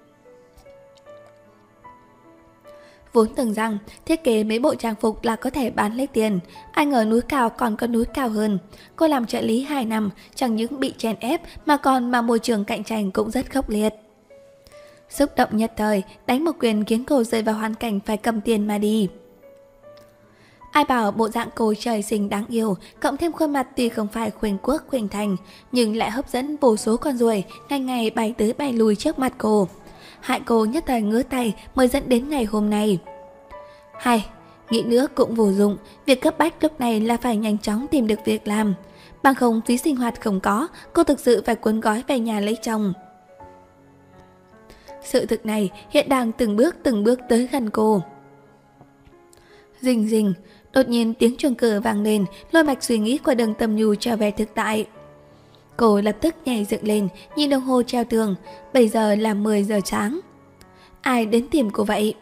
Vốn tưởng rằng thiết kế mấy bộ trang phục là có thể bán lấy tiền, ai ngờ núi cao còn có núi cao hơn. Cô làm trợ lý hai năm, chẳng những bị chèn ép mà còn mà môi trường cạnh tranh cũng rất khốc liệt. Xúc động nhất thời, đánh một quyền khiến cô rơi vào hoàn cảnh phải cầm tiền mà đi. Ai bảo bộ dạng cô trời sinh đáng yêu, cộng thêm khuôn mặt tuy không phải khuynh quốc khuynh thành, nhưng lại hấp dẫn vô số con ruồi ngày ngày bay tới bay lui trước mặt cô. Hại cô nhất thời ngứa tay mới dẫn đến ngày hôm nay. Hay, nghĩ nữa cũng vô dụng, việc cấp bách lúc này là phải nhanh chóng tìm được việc làm. Bằng không phí sinh hoạt không có, cô thực sự phải cuốn gói về nhà lấy chồng. Sự thực này hiện đang từng bước từng bước tới gần cô. Rình rình, đột nhiên tiếng chuông cửa vang lên, lôi mạch suy nghĩ của Đường Tâm Nhu trở về thực tại. Cô lập tức nhảy dựng lên, nhìn đồng hồ treo tường, bây giờ là mười giờ sáng. Ai đến tìm cô vậy?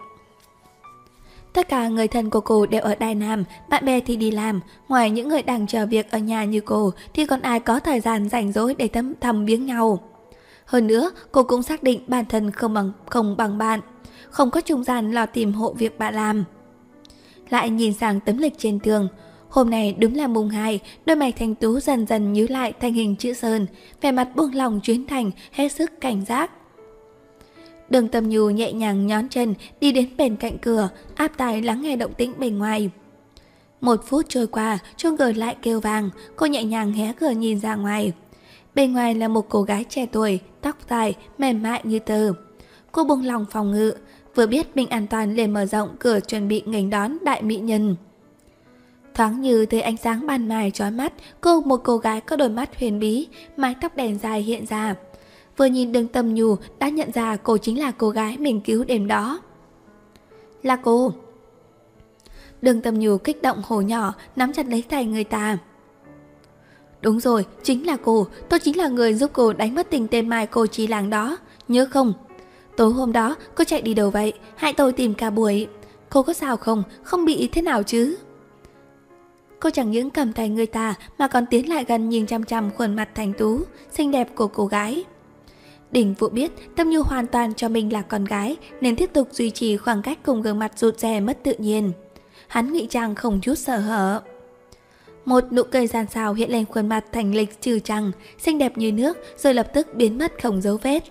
Tất cả người thân của cô đều ở Đài Nam, bạn bè thì đi làm, ngoài những người đang chờ việc ở nhà như cô thì còn ai có thời gian rảnh rỗi để thăm thăm viếng nhau. Hơn nữa, cô cũng xác định bản thân không bằng không bằng bạn, không có trung gian lo tìm hộ việc bạn làm. Lại nhìn sang tấm lịch trên tường, hôm nay đúng là mùng hai, đôi mày thanh tú dần dần nhíu lại thành hình chữ sơn, vẻ mặt buông lòng chuyến thành, hết sức cảnh giác. Đường Tâm Nhu nhẹ nhàng nhón chân đi đến bên cạnh cửa, áp tai lắng nghe động tĩnh bên ngoài. Một phút trôi qua, chuông cửa lại kêu vang, cô nhẹ nhàng hé cửa nhìn ra ngoài. Bên ngoài là một cô gái trẻ tuổi, tóc dài, mềm mại như tơ. Cô buông lòng phòng ngự, vừa biết mình an toàn liền mở rộng cửa chuẩn bị nghênh đón đại mỹ nhân. Thoáng như thấy ánh sáng ban mai chói mắt, cô một cô gái có đôi mắt huyền bí, mái tóc đèn dài hiện ra. Vừa nhìn Đường Tâm Nhu đã nhận ra cô chính là cô gái mình cứu đêm đó. Là cô. Đường Tâm Nhu kích động hổ nhỏ, nắm chặt lấy tay người ta. Đúng rồi, chính là cô, tôi chính là người giúp cô đánh mất tình tên Mai cô Chi Làng đó, nhớ không? Tối hôm đó cô chạy đi đâu vậy, hại tôi tìm cả buổi. Cô có sao không, không bị thế nào chứ? Cô chẳng những cầm tay người ta mà còn tiến lại gần nhìn chăm chăm khuôn mặt thanh tú, xinh đẹp của cô gái. Đình Vũ biết Tâm Nhu hoàn toàn cho mình là con gái nên tiếp tục duy trì khoảng cách cùng gương mặt rụt rè mất tự nhiên. Hắn ngụy trang không chút sợ hở. Một nụ cười gian xào hiện lên khuôn mặt thành lịch trừ trăng, xinh đẹp như nước rồi lập tức biến mất không dấu vết.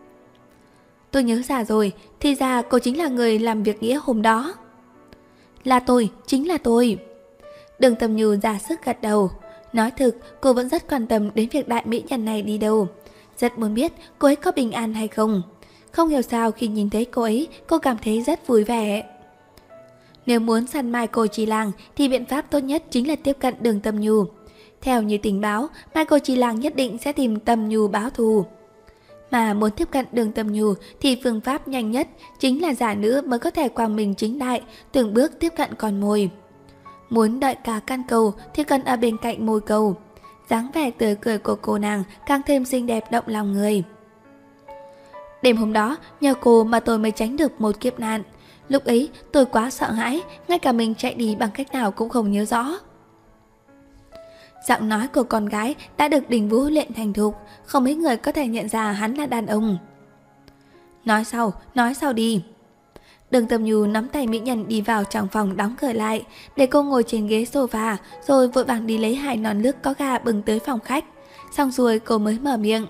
Tôi nhớ ra rồi, thì ra cô chính là người làm việc nghĩa hôm đó. Là tôi, chính là tôi. Đường Tâm Nhu ra sức gật đầu. Nói thực, cô vẫn rất quan tâm đến việc đại mỹ nhân này đi đâu. Rất muốn biết cô ấy có bình an hay không. Không hiểu sao khi nhìn thấy cô ấy, cô cảm thấy rất vui vẻ. Nếu muốn săn Mai cô Chi Làng thì biện pháp tốt nhất chính là tiếp cận Đường Tâm Nhu. Theo như tình báo, Mai cô Chi Làng nhất định sẽ tìm Tâm Nhu báo thù. Mà muốn tiếp cận Đường Tâm Nhu thì phương pháp nhanh nhất chính là giả nữ mới có thể quang minh chính đại, từng bước tiếp cận con mồi. Muốn đợi cả căn cầu thì cần ở bên cạnh môi cầu. Dáng vẻ tươi cười của cô nàng càng thêm xinh đẹp động lòng người. Đêm hôm đó, nhờ cô mà tôi mới tránh được một kiếp nạn. Lúc ấy tôi quá sợ hãi, ngay cả mình chạy đi bằng cách nào cũng không nhớ rõ. Giọng nói của con gái đã được Đình Vũ luyện thành thục, không mấy người có thể nhận ra hắn là đàn ông. Nói sau, nói sau đi. Đường Tâm Nhu nắm tay mỹ nhân đi vào trong phòng đóng cửa lại, để cô ngồi trên ghế sofa, rồi vội vàng đi lấy hai nón nước có gà bưng tới phòng khách. Xong rồi cô mới mở miệng.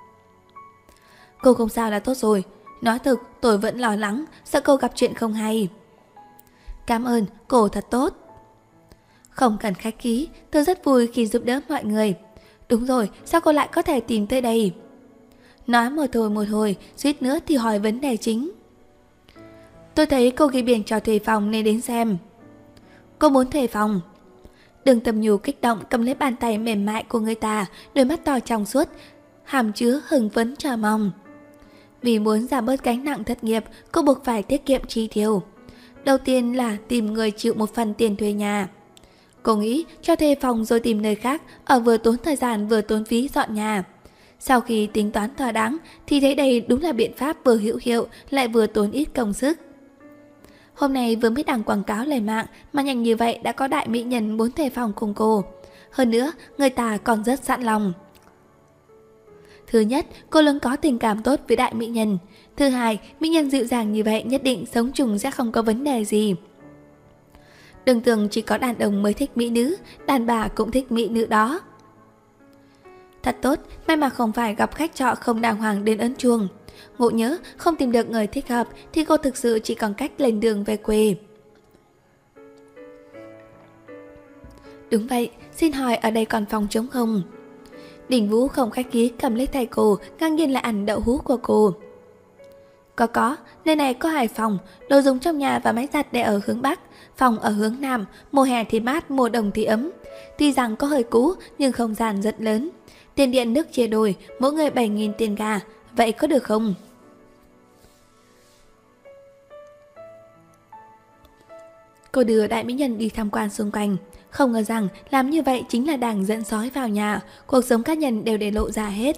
Cô không sao là tốt rồi. Nói thực, tôi vẫn lo lắng, sợ cô gặp chuyện không hay. Cảm ơn, cô thật tốt. Không cần khách khí, tôi rất vui khi giúp đỡ mọi người. Đúng rồi, sao cô lại có thể tìm tới đây? Nói một hồi một hồi, suýt nữa thì hỏi vấn đề chính. Tôi thấy cô ghi biển cho thuê phòng nên đến xem. Cô muốn thuê phòng? Đường Tâm Nhu kích động cầm lấy bàn tay mềm mại của người ta, đôi mắt to trong suốt, hàm chứa hưng phấn chờ mong. Vì muốn giảm bớt gánh nặng thất nghiệp, cô buộc phải tiết kiệm chi tiêu. Đầu tiên là tìm người chịu một phần tiền thuê nhà. Cô nghĩ cho thuê phòng rồi tìm nơi khác, ở vừa tốn thời gian vừa tốn phí dọn nhà. Sau khi tính toán thỏa đáng thì thấy đây đúng là biện pháp vừa hữu hiệu lại vừa tốn ít công sức. Hôm nay vừa mới đăng quảng cáo lên mạng mà nhanh như vậy đã có đại mỹ nhân muốn thuê phòng cùng cô. Hơn nữa, người ta còn rất sẵn lòng. Thứ nhất, cô luôn có tình cảm tốt với đại mỹ nhân. Thứ hai, mỹ nhân dịu dàng như vậy nhất định sống chung sẽ không có vấn đề gì. Đừng tưởng chỉ có đàn ông mới thích mỹ nữ, đàn bà cũng thích mỹ nữ đó. Thật tốt, may mà không phải gặp khách trọ không đàng hoàng đến ấn chuông. Ngộ nhớ không tìm được người thích hợp thì cô thực sự chỉ còn cách lên đường về quê. Đúng vậy, xin hỏi ở đây còn phòng trống không? Đình Vũ không khách khí cầm lấy tay cô, ngang nhiên lại ăn đậu hũ của cô. Có có, nơi này có hai phòng, đồ dùng trong nhà và máy giặt để ở hướng Bắc, phòng ở hướng Nam, mùa hè thì mát, mùa đông thì ấm. Tuy rằng có hơi cũ nhưng không gian rất lớn. Tiền điện nước chia đôi, mỗi người bảy nghìn tiền gà, vậy có được không? Cô đưa đại mỹ nhân đi tham quan xung quanh. Không ngờ rằng làm như vậy chính là đang dẫn sói vào nhà, cuộc sống cá nhân đều để lộ ra hết.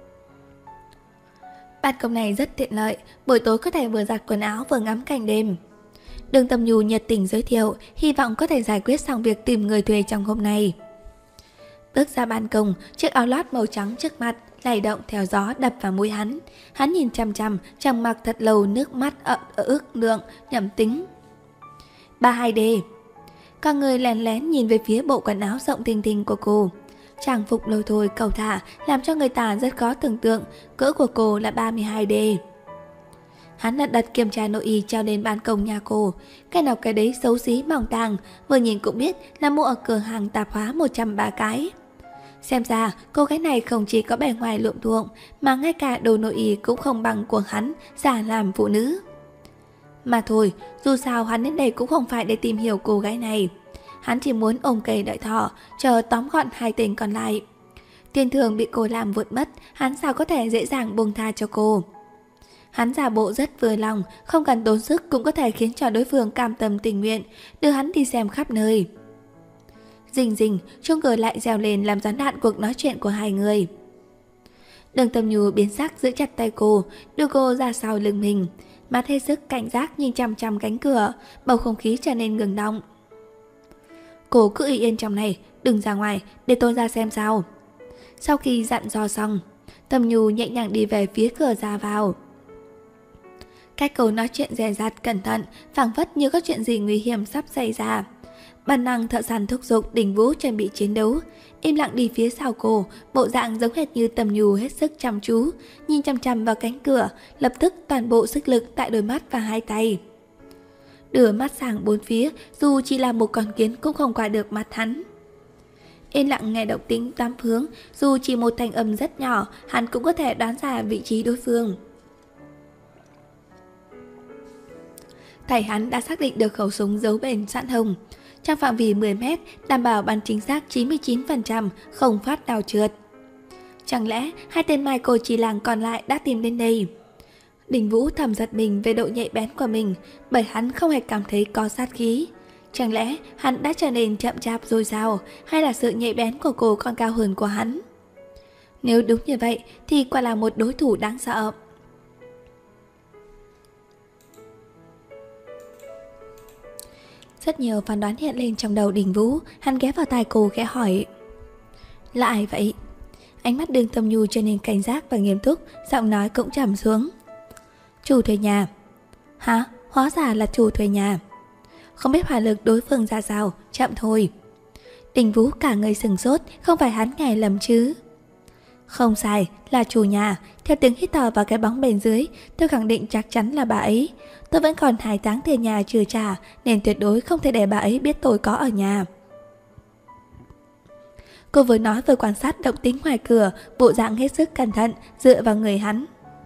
Ban công này rất tiện lợi, buổi tối có thể vừa giặt quần áo vừa ngắm cảnh đêm. Đường Tâm Nhu nhiệt tình giới thiệu, hy vọng có thể giải quyết xong việc tìm người thuê trong hôm nay. Bước ra ban công, chiếc áo lót màu trắng trước mặt lay động theo gió đập vào mũi hắn. Hắn nhìn chằm chằm, chẳng mặc thật lâu, nước mắt ợ ước lượng, nhẩm tính. ba hai D. Các người lén lén nhìn về phía bộ quần áo rộng thình thình của cô. Trang phục lôi thôi cầu thả làm cho người ta rất khó tưởng tượng cỡ của cô là ba mươi hai D. Hắn lật đật kiểm tra nội y treo lên ban công nhà cô. Cái nào cái đấy xấu xí mỏng tàng, vừa nhìn cũng biết là mua ở cửa hàng tạp hóa một trăm ba cái. Xem ra cô gái này không chỉ có bề ngoài luộm thuộm mà ngay cả đồ nội y cũng không bằng của hắn giả làm phụ nữ. Mà thôi, dù sao hắn đến đây cũng không phải để tìm hiểu cô gái này. Hắn chỉ muốn ôm cây đợi thỏ, chờ tóm gọn hai tên còn lại. Tiền thưởng bị cô làm vụt mất, hắn sao có thể dễ dàng buông tha cho cô. Hắn giả bộ rất vừa lòng, không cần tốn sức cũng có thể khiến cho đối phương cam tâm tình nguyện, đưa hắn đi xem khắp nơi. Rình rình, chuông cửa lại reo lên làm gián đoạn cuộc nói chuyện của hai người. Đường Tâm Nhu biến sắc giữ chặt tay cô, đưa cô ra sau lưng mình. Mắt hết sức cảnh giác nhìn chằm chằm cánh cửa, bầu không khí trở nên ngừng động. Cô cứ yên yên trong này, đừng ra ngoài, để tôi ra xem sao. Sau khi dặn dò xong, Tâm Nhu nhẹ nhàng đi về phía cửa ra vào. Cách câu nói chuyện dè dặt cẩn thận, phảng phất như có chuyện gì nguy hiểm sắp xảy ra. Bản năng thợ săn thúc giục Đình Vũ chuẩn bị chiến đấu, im lặng đi phía sau cô, bộ dạng giống hệt như Tâm Nhu hết sức chăm chú, nhìn chăm chăm vào cánh cửa, lập tức toàn bộ sức lực tại đôi mắt và hai tay. Đưa mắt sang bốn phía, dù chỉ là một con kiến cũng không qua được mắt hắn. Yên lặng nghe động tĩnh tám hướng, dù chỉ một thanh âm rất nhỏ, hắn cũng có thể đoán ra vị trí đối phương. Thầy hắn đã xác định được khẩu súng giấu bền sẵn hồng. Trong phạm vi mười mét, đảm bảo bắn chính xác chín mươi chín phần trăm, không phát nào trượt. Chẳng lẽ hai tên Michael Chi Lang còn lại đã tìm đến đây? Đình Vũ thầm giật mình về độ nhạy bén của mình, bởi hắn không hề cảm thấy có sát khí. Chẳng lẽ hắn đã trở nên chậm chạp rồi sao, hay là sự nhạy bén của cô còn cao hơn của hắn? Nếu đúng như vậy thì quả là một đối thủ đáng sợ. Rất nhiều phán đoán hiện lên trong đầu Đình Vũ, hắn ghé vào tai cô khẽ hỏi. Là ai vậy? Ánh mắt Đường Tâm Nhu trở nên cảnh giác và nghiêm túc, giọng nói cũng trầm xuống. Chủ thuê nhà. Hả? hóa ra là chủ thuê nhà. Không biết hỏa lực đối phương ra sao, chậm thôi. Đình Vũ cả người sừng sốt, không phải hắn nghe lầm chứ? Không sai, là chủ nhà. Theo tiếng hít thở vào cái bóng bên dưới, tôi khẳng định chắc chắn là bà ấy. Tôi vẫn còn hai tháng tiền nhà chưa trả, nên tuyệt đối không thể để bà ấy biết tôi có ở nhà. Cô vừa nói vừa quan sát động tĩnh ngoài cửa, bộ dạng hết sức cẩn thận, dựa vào người hắn.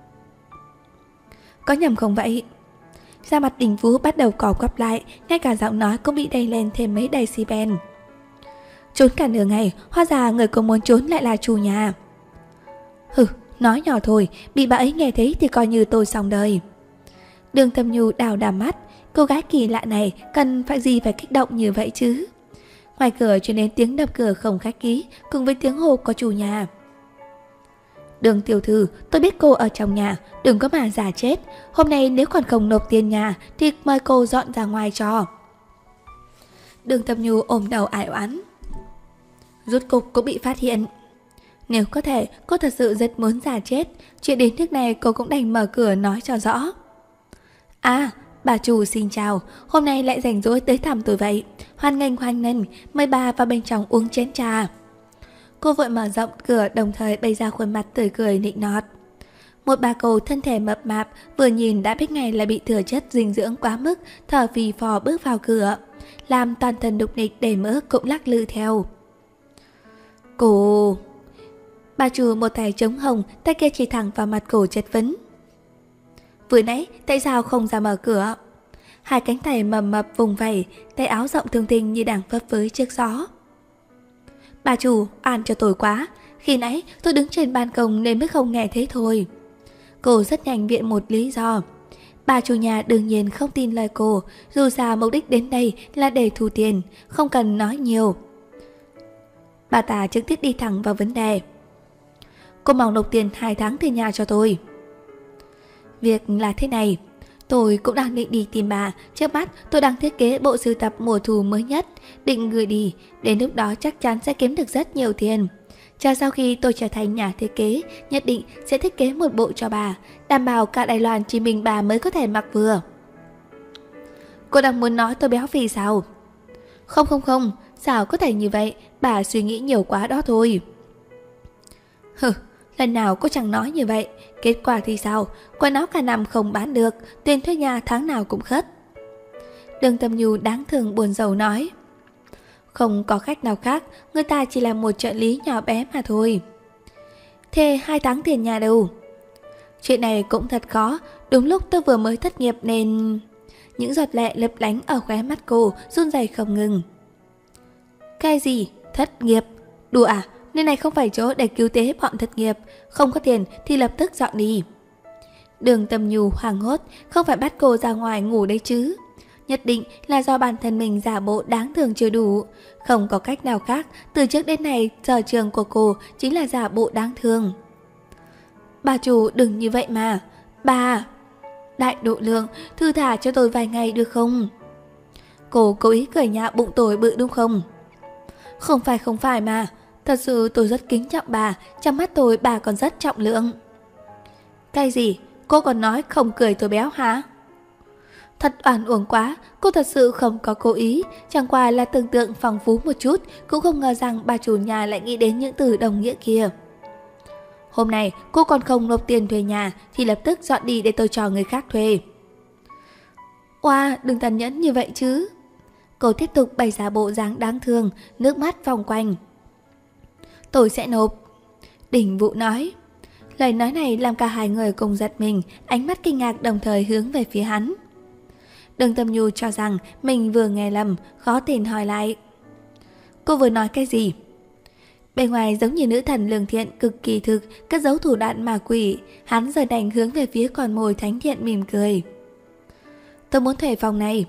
Có nhầm không vậy? Da mặt Đình Vũ bắt đầu cò quắp lại, ngay cả giọng nói cũng bị đầy lên thêm mấy decibel. Trốn cả nửa ngày, hóa ra người cô muốn trốn lại là chủ nhà. Hừ, nói nhỏ thôi, bị bà ấy nghe thấy thì coi như tôi xong đời. Đường Tâm Nhu đào đào mắt, cô gái kỳ lạ này cần phải gì phải kích động như vậy chứ? Ngoài cửa truyền đến tiếng đập cửa không khách khí, cùng với tiếng hô có chủ nhà. Đường tiểu thư, tôi biết cô ở trong nhà, đừng có mà giả chết. Hôm nay nếu còn không nộp tiền nhà thì mời cô dọn ra ngoài cho. Đường Tâm Nhu ôm đầu ải oán. Rốt cục cũng bị phát hiện. Nếu có thể, cô thật sự rất muốn giả chết. Chuyện đến nước này cô cũng đành mở cửa nói cho rõ. À, bà chủ xin chào. Hôm nay lại rảnh rỗi tới thăm tôi vậy. Hoan nghênh hoan nghênh, mời bà vào bên trong uống chén trà. Cô vội mở rộng cửa, đồng thời bày ra khuôn mặt tươi cười nịnh nọt. Một bà cô thân thể mập mạp, vừa nhìn đã biết ngay là bị thừa chất dinh dưỡng quá mức, thở phì phò bước vào cửa, làm toàn thân đục nịch đầy mỡ cũng lắc lư theo. Cô... Bà chủ một tay trống hồng, tay kia chỉ thẳng vào mặt cô chất vấn. Vừa nãy tại sao không ra mở cửa? Hai cánh tay mầm mập vùng vẩy, tay áo rộng thùng thình như đang phấp phới trước gió. Bà chủ, an cho tôi quá. Khi nãy tôi đứng trên ban công nên mới không nghe thấy thôi. Cô rất nhanh viện một lý do. Bà chủ nhà đương nhiên không tin lời cô, dù sao mục đích đến đây là để thu tiền, không cần nói nhiều. Bà ta trực tiếp đi thẳng vào vấn đề. Cô mong nộp tiền hai tháng tiền nhà cho tôi. Việc là thế này, tôi cũng đang định đi tìm bà. Trước mắt tôi đang thiết kế bộ sưu tập mùa thu mới nhất, định gửi đi. Đến lúc đó chắc chắn sẽ kiếm được rất nhiều tiền. Chờ sau khi tôi trở thành nhà thiết kế, nhất định sẽ thiết kế một bộ cho bà, đảm bảo cả Đài Loan chỉ mình bà mới có thể mặc vừa. Cô đang muốn nói tôi béo phì sao? Không không không, sao có thể như vậy? Bà suy nghĩ nhiều quá đó thôi. Hừ, lần nào cô chẳng nói như vậy. Kết quả thì sao? Quần áo cả năm không bán được, tiền thuê nhà tháng nào cũng khất. Đường Tâm Nhu đáng thương buồn rầu nói. Không có cách nào khác, người ta chỉ là một trợ lý nhỏ bé mà thôi. Thế hai tháng tiền nhà đâu? Chuyện này cũng thật khó, đúng lúc tôi vừa mới thất nghiệp nên... Những giọt lệ lấp lánh ở khóe mắt cô run rẩy không ngừng. Cái gì? Thất nghiệp? Đùa à? Nơi này không phải chỗ để cứu tế bọn thất nghiệp. Không có tiền thì lập tức dọn đi. Đường Tâm Nhu hoảng hốt, không phải bắt cô ra ngoài ngủ đấy chứ. Nhất định là do bản thân mình giả bộ đáng thương chưa đủ. Không có cách nào khác, từ trước đến nay sở trường của cô chính là giả bộ đáng thương. Bà chủ đừng như vậy mà. Bà... Đại độ lượng, thư thả cho tôi vài ngày được không? Cô cố ý cười nhạo bụng tôi bự đúng không? Không phải không phải mà. Thật sự tôi rất kính trọng bà, trong mắt tôi bà còn rất trọng lượng. Cái gì? Cô còn nói không cười tôi béo hả? Thật oan uổng quá, cô thật sự không có cố ý, chẳng qua là tưởng tượng phong phú một chút, cũng không ngờ rằng bà chủ nhà lại nghĩ đến những từ đồng nghĩa kia. Hôm nay cô còn không nộp tiền thuê nhà thì lập tức dọn đi để tôi cho người khác thuê. Oa, đừng tàn nhẫn như vậy chứ. Cô tiếp tục bày ra bộ dáng đáng thương, nước mắt vòng quanh. Tôi sẽ nộp. Đình Vũ nói. Lời nói này làm cả hai người cùng giật mình, ánh mắt kinh ngạc đồng thời hướng về phía hắn. Đường Tâm Nhu cho rằng mình vừa nghe lầm, khó tin hỏi lại. Cô vừa nói cái gì? Bề ngoài giống như nữ thần lương thiện cực kỳ thực, cất giấu thủ đoạn ma quỷ, hắn giờ đành hướng về phía con mồi thánh thiện mỉm cười. Tôi muốn thuê phòng này.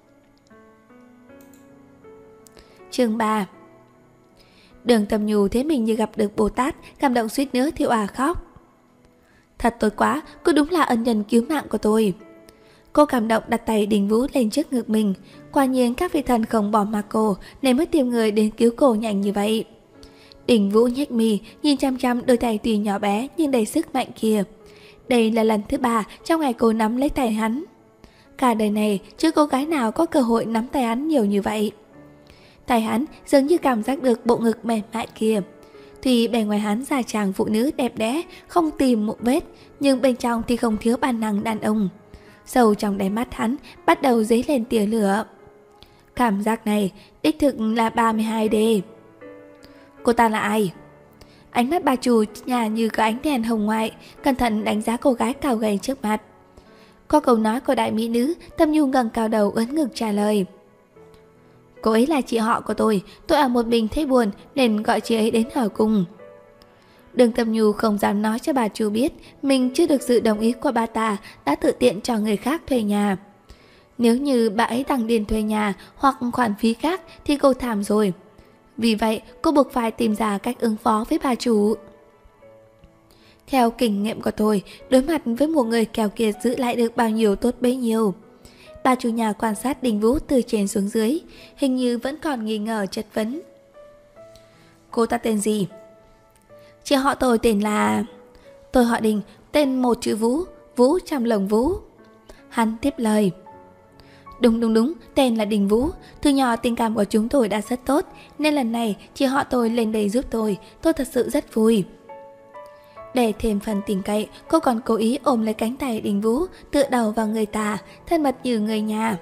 Chương ba. Đường Tâm Nhu thấy mình như gặp được Bồ Tát, cảm động suýt nữa thì òa khóc. Thật tốt quá, cô đúng là ân nhân cứu mạng của tôi. Cô cảm động đặt tay Đình Vũ lên trước ngực mình. Quả nhiên các vị thần không bỏ mặc cô nên mới tìm người đến cứu cô nhanh như vậy. Đình Vũ nhếch mi nhìn chăm chăm đôi tay tuy nhỏ bé nhưng đầy sức mạnh kia. Đây là lần thứ ba trong ngày cô nắm lấy tay hắn. Cả đời này chưa cô gái nào có cơ hội nắm tay hắn nhiều như vậy. Tay hắn dường như cảm giác được bộ ngực mềm mại kia. Tuy bề ngoài hắn da chàng phụ nữ đẹp đẽ, không tìm một vết, nhưng bên trong thì không thiếu bản năng đàn ông. Sâu trong đáy mắt hắn bắt đầu dấy lên tia lửa. Cảm giác này đích thực là ba mươi hai D. Cô ta là ai? Ánh mắt bà chủ nhà như có ánh đèn hồng ngoại, cẩn thận đánh giá cô gái cao gầy trước mặt. Có câu nói của đại mỹ nữ, Tâm Nhu ngẩng cao đầu ưỡn ngực trả lời. Cô ấy là chị họ của tôi, tôi ở một mình thấy buồn nên gọi chị ấy đến ở cùng. Đường Tâm Nhu không dám nói cho bà chủ biết mình chưa được sự đồng ý của bà ta đã tự tiện cho người khác thuê nhà. Nếu như bà ấy tăng tiền thuê nhà hoặc khoản phí khác thì cô thảm rồi. Vì vậy cô buộc phải tìm ra cách ứng phó với bà chủ. Theo kinh nghiệm của tôi, đối mặt với một người kèo kiệt giữ lại được bao nhiêu tốt bấy nhiêu. Bà chủ nhà quan sát Đình Vũ từ trên xuống dưới, hình như vẫn còn nghi ngờ chất vấn. Cô ta tên gì? Chị họ tôi tên là... Tôi họ Đình, tên một chữ Vũ, Vũ trong lồng Vũ. Hắn tiếp lời. Đúng đúng đúng, tên là Đình Vũ. Từ nhỏ tình cảm của chúng tôi đã rất tốt, nên lần này chị họ tôi lên đây giúp tôi, tôi thật sự rất vui. Để thêm phần tin cậy, cô còn cố ý ôm lấy cánh tay Đình Vũ, tựa đầu vào người ta, thân mật như người nhà.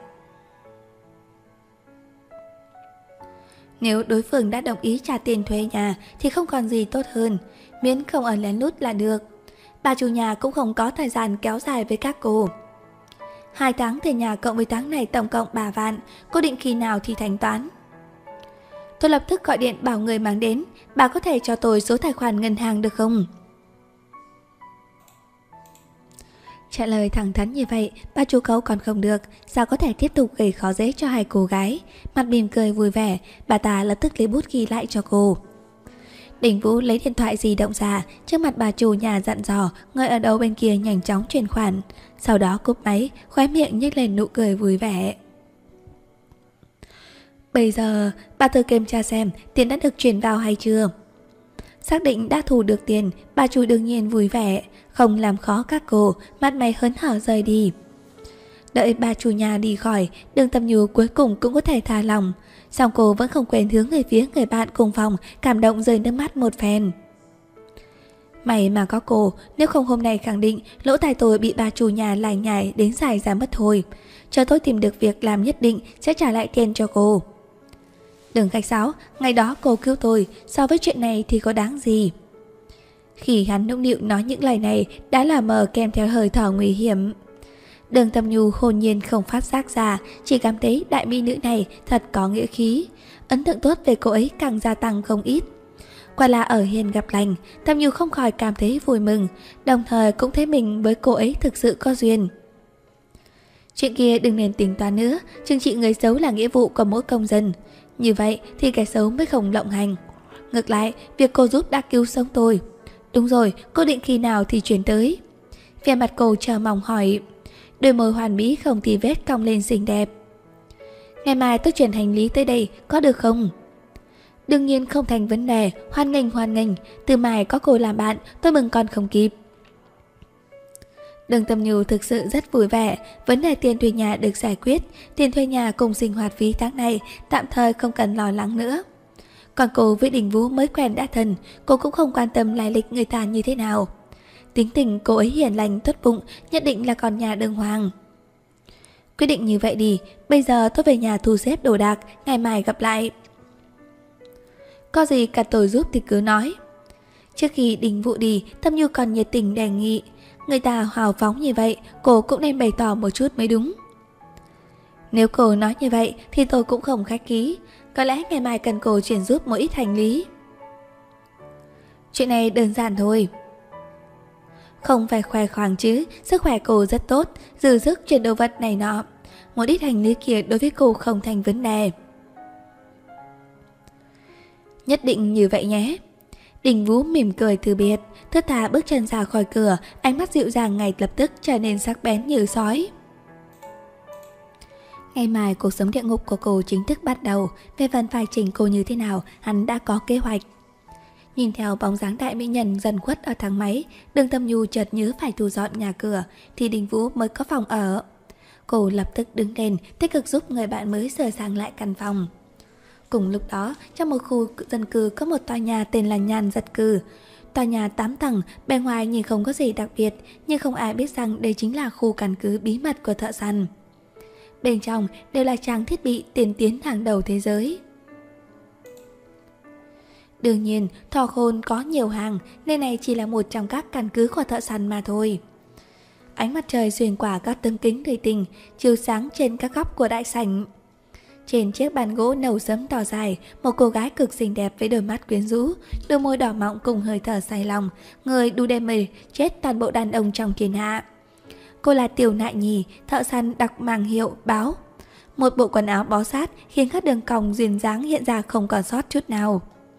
Nếu đối phương đã đồng ý trả tiền thuê nhà thì không còn gì tốt hơn, miễn không ở lén lút là được. Bà chủ nhà cũng không có thời gian kéo dài với các cô. Hai tháng thuê nhà cộng với tháng này tổng cộng ba vạn, cô định khi nào thì thanh toán? Tôi lập tức gọi điện bảo người mang đến, bà có thể cho tôi số tài khoản ngân hàng được không? Trả lời thẳng thắn như vậy, bà chủ cậu còn không được, sao có thể tiếp tục gây khó dễ cho hai cô gái. Mặt mỉm cười vui vẻ, bà ta lập tức lấy bút ghi lại cho cô. Đình Vũ lấy điện thoại di động ra, trước mặt bà chủ nhà dặn dò, người ở đầu bên kia nhanh chóng chuyển khoản. Sau đó cúp máy, khóe miệng nhếch lên nụ cười vui vẻ. Bây giờ, bà thử kiểm tra xem tiền đã được chuyển vào hay chưa. Xác định đã thu được tiền, bà chủ đương nhiên vui vẻ, không làm khó các cô, mặt mày hớn hở rời đi. Đợi bà chủ nhà đi khỏi, Đường Tâm Nhu cuối cùng cũng có thể thả lòng. Song cô vẫn không quên hướng về phía người bạn cùng phòng, cảm động rơi nước mắt một phen. May mà có cô, nếu không hôm nay khẳng định lỗ tai tôi bị bà chủ nhà lải nhải đến dài ra mất thôi. Chờ tôi tìm được việc làm nhất định sẽ trả lại tiền cho cô. Đừng khách sáo, ngày đó cô cứu tôi, so với chuyện này thì có đáng gì. Khi hắn nũng nịu nói những lời này đã là mờ kèm theo hơi thở nguy hiểm. Đường Tâm Nhu hồn nhiên không phát giác ra, chỉ cảm thấy đại mỹ nữ này thật có nghĩa khí. Ấn tượng tốt về cô ấy càng gia tăng không ít. Quả là ở hiền gặp lành, Tâm Nhu không khỏi cảm thấy vui mừng, đồng thời cũng thấy mình với cô ấy thực sự có duyên. Chuyện kia đừng nên tính toán nữa, trừng trị người xấu là nghĩa vụ của mỗi công dân. Như vậy thì kẻ xấu mới không lộng hành. Ngược lại, việc cô giúp đã cứu sống tôi. Đúng rồi, cô định khi nào thì chuyển tới? Vẻ mặt cô chờ mong hỏi. Đôi môi hoàn mỹ không tì vết cong lên xinh đẹp. Ngày mai tôi chuyển hành lý tới đây, có được không? Đương nhiên không thành vấn đề, hoan nghênh hoan nghênh. Từ mai có cô làm bạn, tôi mừng còn không kịp. Đường Tâm Nhu thực sự rất vui vẻ, vấn đề tiền thuê nhà được giải quyết, tiền thuê nhà cùng sinh hoạt phí tháng này tạm thời không cần lo lắng nữa. Còn cô với Đình Vũ mới quen đã thân, cô cũng không quan tâm lai lịch người ta như thế nào. Tính tình cô ấy hiền lành tốt bụng, nhất định là con nhà đường hoàng. Quyết định như vậy đi, bây giờ tôi về nhà thu xếp đồ đạc, ngày mai gặp lại. Có gì cả tôi giúp thì cứ nói. Trước khi Đình Vũ đi, Tâm Nhu còn nhiệt tình đề nghị. Người ta hào phóng như vậy, cô cũng nên bày tỏ một chút mới đúng. Nếu cô nói như vậy thì tôi cũng không khách khí. Có lẽ ngày mai cần cô chuyển giúp một ít hành lý. Chuyện này đơn giản thôi. Không phải khoe khoang chứ, sức khỏe cô rất tốt, dư sức chuyển đồ vật này nọ. Một ít hành lý kia đối với cô không thành vấn đề. Nhất định như vậy nhé. Đình Vũ mỉm cười từ biệt, thướt tha bước chân ra khỏi cửa, ánh mắt dịu dàng ngay lập tức trở nên sắc bén như sói. Ngày mai cuộc sống địa ngục của cô chính thức bắt đầu, về phần phải chỉnh cô như thế nào, hắn đã có kế hoạch. Nhìn theo bóng dáng đại mỹ nhân dần khuất ở thang máy, Đường Tâm Nhu chợt nhớ phải thu dọn nhà cửa, thì Đình Vũ mới có phòng ở. Cô lập tức đứng lên, tích cực giúp người bạn mới sửa sang lại căn phòng. Cùng lúc đó, trong một khu dân cư có một tòa nhà tên là Nhan Giật Cư. Tòa nhà tám tầng, bề ngoài nhìn không có gì đặc biệt, nhưng không ai biết rằng đây chính là khu căn cứ bí mật của thợ săn. Bên trong đều là trang thiết bị tiên tiến hàng đầu thế giới. Đương nhiên, Thỏ Khôn có nhiều hàng, nên này chỉ là một trong các căn cứ của thợ săn mà thôi. Ánh mặt trời xuyên qua các tấm kính thủy tinh, chiếu sáng trên các góc của đại sảnh. Trên chiếc bàn gỗ nâu sẫm to dài, một cô gái cực xinh đẹp với đôi mắt quyến rũ, đôi môi đỏ mọng cùng hơi thở say lòng, người đu đêm mê chết toàn bộ đàn ông trong thiên hạ. Cô là Tiểu Nại Nhì, thợ săn đặc mang hiệu báo. Một bộ quần áo bó sát khiến các đường cong duyên dáng hiện ra không còn sót chút nào.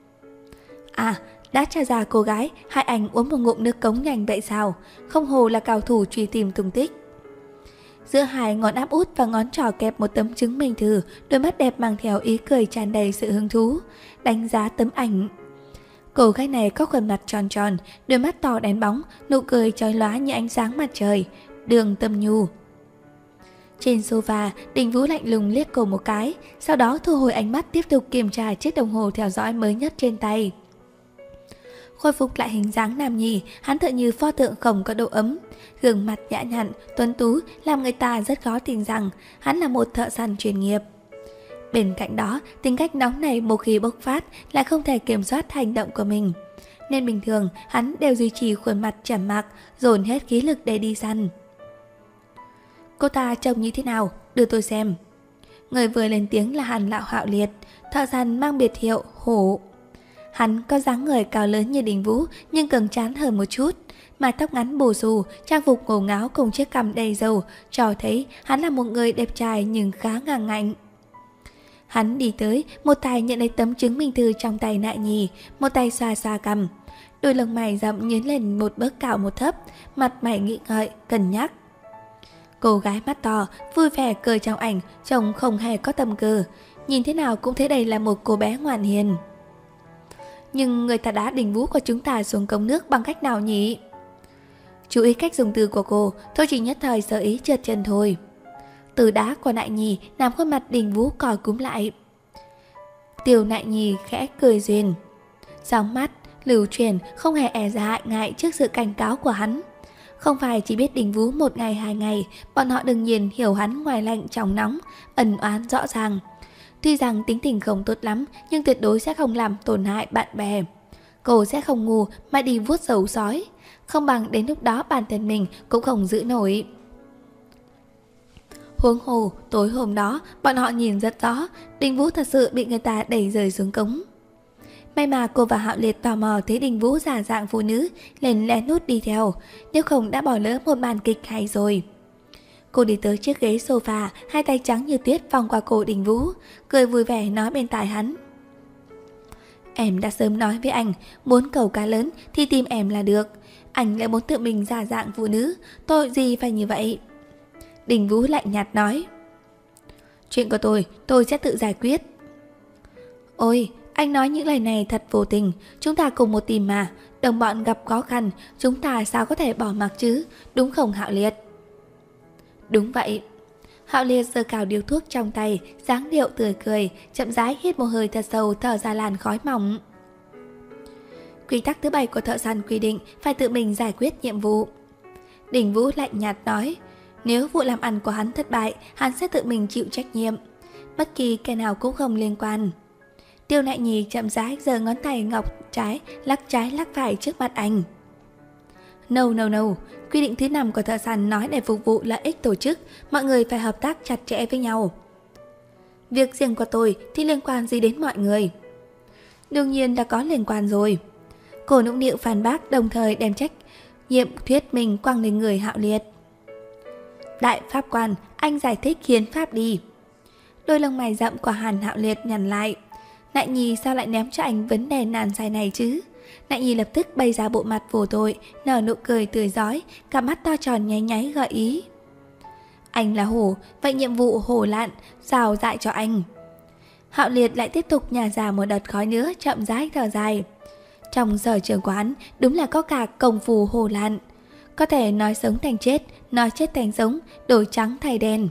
À, đã tra ra cô gái, hai anh uống một ngụm nước cống nhanh vậy sao? Không hồ là cao thủ truy tìm tung tích. Giữa hai ngón áp út và ngón trỏ kẹp một tấm chứng minh thư, đôi mắt đẹp mang theo ý cười tràn đầy sự hứng thú, đánh giá tấm ảnh. Cô gái này có khuôn mặt tròn tròn, đôi mắt to đen bóng, nụ cười chói lóa như ánh sáng mặt trời, đường tâm nhu. Trên sofa, Đình Vũ lạnh lùng liếc cô một cái, sau đó thu hồi ánh mắt tiếp tục kiểm tra chiếc đồng hồ theo dõi mới nhất trên tay. Khôi phục lại hình dáng nam nhi, hắn tựa như pho tượng không có độ ấm, gương mặt nhã nhặn, tuấn tú làm người ta rất khó tin rằng hắn là một thợ săn chuyên nghiệp. Bên cạnh đó, tính cách nóng này một khi bộc phát lại không thể kiểm soát hành động của mình, nên bình thường hắn đều duy trì khuôn mặt trầm mặc, dồn hết khí lực để đi săn. Cô ta trông như thế nào? Đưa tôi xem. Người vừa lên tiếng là Hàn Lão Hạo Liệt, thợ săn mang biệt hiệu Hổ. Hắn có dáng người cao lớn như Đình Vũ nhưng cứng trán hơn một chút, mái tóc ngắn bù xù, trang phục ngổ ngáo cùng chiếc cằm đầy râu cho thấy hắn là một người đẹp trai nhưng khá ngang ngạnh. Hắn đi tới, một tay nhận lấy tấm chứng minh thư trong tay Nại Nhì, một tay xoa xoa cằm, đôi lông mày rậm nhướng lên một bước cao một thấp, mặt mày nghĩ ngợi, cân nhắc. Cô gái mắt to, vui vẻ cười trong ảnh, trông không hề có tâm cơ, nhìn thế nào cũng thấy đây là một cô bé ngoan hiền. Nhưng người ta đá Đình Vũ của chúng ta xuống cống nước bằng cách nào nhỉ? Chú ý cách dùng từ của cô, tôi chỉ nhất thời sở ý trượt chân thôi. Từ đá của Nại Nhì làm khuôn mặt Đình Vũ cò cúm lại. Tiểu Nại Nhì khẽ cười duyên, sóng mắt lưu truyền không hề e dè ngại trước sự cảnh cáo của hắn. Không phải chỉ biết Đình Vũ một ngày hai ngày, bọn họ đương nhiên hiểu hắn ngoài lạnh trong nóng, ẩn oán rõ ràng. Tuy rằng tính tình không tốt lắm, nhưng tuyệt đối sẽ không làm tổn hại bạn bè. Cô sẽ không ngu mà đi vuốt dấu sói, không bằng đến lúc đó bản thân mình cũng không giữ nổi. Huống hồ, tối hôm đó, bọn họ nhìn rất rõ, Đình Vũ thật sự bị người ta đẩy rơi xuống cống. May mà cô và Hạo Liệt tò mò thấy Đình Vũ giả dạng phụ nữ, liền lén nút đi theo, nếu không đã bỏ lỡ một màn kịch hay rồi. Cô đi tới chiếc ghế sofa, hai tay trắng như tuyết vòng qua cổ Đình Vũ, cười vui vẻ nói bên tai hắn. Em đã sớm nói với anh, muốn cầu cá lớn thì tìm em là được. Anh lại muốn tự mình giả dạng phụ nữ, tội gì phải như vậy? Đình Vũ lạnh nhạt nói. Chuyện của tôi, tôi sẽ tự giải quyết. Ôi, anh nói những lời này thật vô tình, chúng ta cùng một team mà, đồng bọn gặp khó khăn, chúng ta sao có thể bỏ mặc chứ, đúng không Hạo Liệt? Đúng vậy. Hạo Liệt giơ cao điếu thuốc trong tay, dáng điệu tươi cười, chậm rãi hít một hơi thật sâu, thở ra làn khói mỏng. Quy tắc thứ bảy của thợ săn quy định phải tự mình giải quyết nhiệm vụ. Đình Vũ lạnh nhạt nói, nếu vụ làm ăn của hắn thất bại, hắn sẽ tự mình chịu trách nhiệm, bất kỳ kẻ nào cũng không liên quan. Tiêu Nại Nhì chậm rãi giơ ngón tay ngọc trái lắc trái lắc phải trước mặt anh. No no no, quy định thứ năm của thợ săn nói để phục vụ lợi ích tổ chức, mọi người phải hợp tác chặt chẽ với nhau. Việc riêng của tôi thì liên quan gì đến mọi người? Đương nhiên đã có liên quan rồi. Cô nũng nịu phản bác, đồng thời đem trách nhiệm thuyết mình quăng lên người Hạo Liệt. Đại pháp quan, anh giải thích hiến pháp đi. Đôi lông mày rậm của Hàn Hạo Liệt nhằn lại. Nại Nhì sao lại ném cho anh vấn đề nan giải này chứ? Nại Nhì lập tức bày ra bộ mặt vô tội, nở nụ cười tươi rói, cặp mắt to tròn nháy nháy gợi ý. Anh là hổ, vậy nhiệm vụ hổ lạn, giao dại cho anh. Hạo Liệt lại tiếp tục nhả ra một đợt khói nữa, chậm rãi thở dài. Trong sở trường của hắn đúng là có cả công phu hổ lạn. có thể nói sống thành chết, nói chết thành sống, đổi trắng thay đen.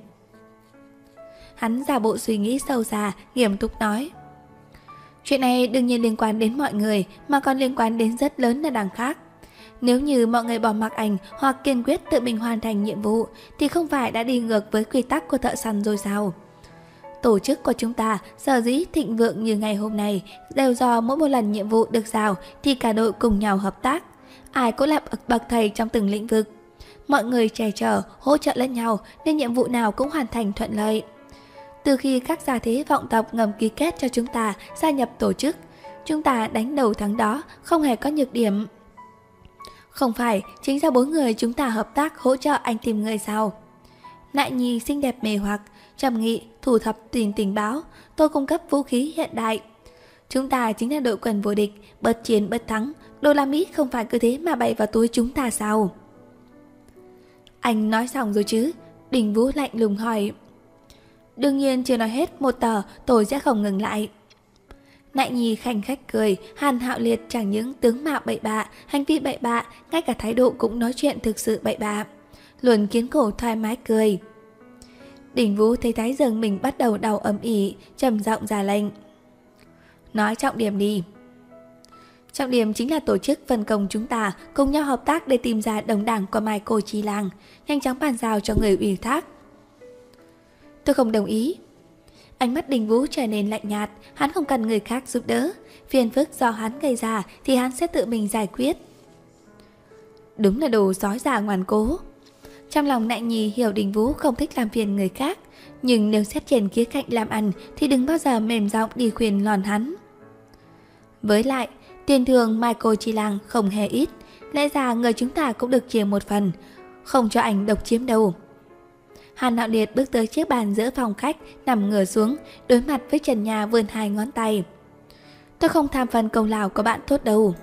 Hắn giả bộ suy nghĩ sâu xa, nghiêm túc nói. Chuyện này đương nhiên liên quan đến mọi người, mà còn liên quan đến rất lớn là đằng khác. Nếu như mọi người bỏ mặc ảnh hoặc kiên quyết tự mình hoàn thành nhiệm vụ, thì không phải đã đi ngược với quy tắc của thợ săn rồi sao? Tổ chức của chúng ta sở dĩ thịnh vượng như ngày hôm nay đều do mỗi một lần nhiệm vụ được giao thì cả đội cùng nhau hợp tác. Ai cũng là bậc thầy trong từng lĩnh vực. Mọi người che chở, hỗ trợ lẫn nhau nên nhiệm vụ nào cũng hoàn thành thuận lợi. Từ khi các gia thế vọng tộc ngầm ký kết cho chúng ta gia nhập tổ chức, chúng ta đánh đầu thắng đó, không hề có nhược điểm. Không phải chính ra bốn người chúng ta hợp tác hỗ trợ anh tìm người sao? Nại Nhi xinh đẹp mê hoặc, Trầm Nghị thủ thập tìm tình báo, tôi cung cấp vũ khí hiện đại. Chúng ta chính là đội quân vô địch, bất chiến bất thắng. Đô la Mỹ không phải cứ thế mà bày vào túi chúng ta sao? Anh nói xong rồi chứ? Đình Vũ lạnh lùng hỏi. Đương nhiên chưa nói hết một tờ, tôi sẽ không ngừng lại. Nại Nhi khanh khách cười. Hàn Hạo Liệt chẳng những tướng mạo bậy bạ, hành vi bậy bạ, ngay cả thái độ cũng nói chuyện thực sự bậy bạ. Luồn Kiến Cổ thoải mái cười. Đình Vũ thấy Thái Dương mình bắt đầu đau ầm ĩ, trầm giọng ra lệnh. Nói trọng điểm đi. Trọng điểm chính là tổ chức phân công chúng ta cùng nhau hợp tác để tìm ra đồng đảng của Michael Chi Lang, nhanh chóng bàn giao cho người ủy thác. Tôi không đồng ý. Ánh mắt Đình Vũ trở nên lạnh nhạt. Hắn không cần người khác giúp đỡ. Phiền phức do hắn gây ra thì hắn sẽ tự mình giải quyết. Đúng là đồ sói già ngoan cố. Trong lòng Nại Nhi hiểu Đình Vũ không thích làm phiền người khác, nhưng nếu xét trên khía cạnh làm ăn thì đừng bao giờ mềm giọng đi khuyên lòn hắn. Với lại, tiền thưởng Michael Chi Lang không hề ít, lẽ ra người chúng ta cũng được chia một phần, không cho ảnh độc chiếm đâu. Hàn Hạo Liệt bước tới chiếc bàn giữa phòng khách, nằm ngửa xuống, đối mặt với trần nhà vươn hai ngón tay. Tôi không tham phần công lao của bạn tốt đâu.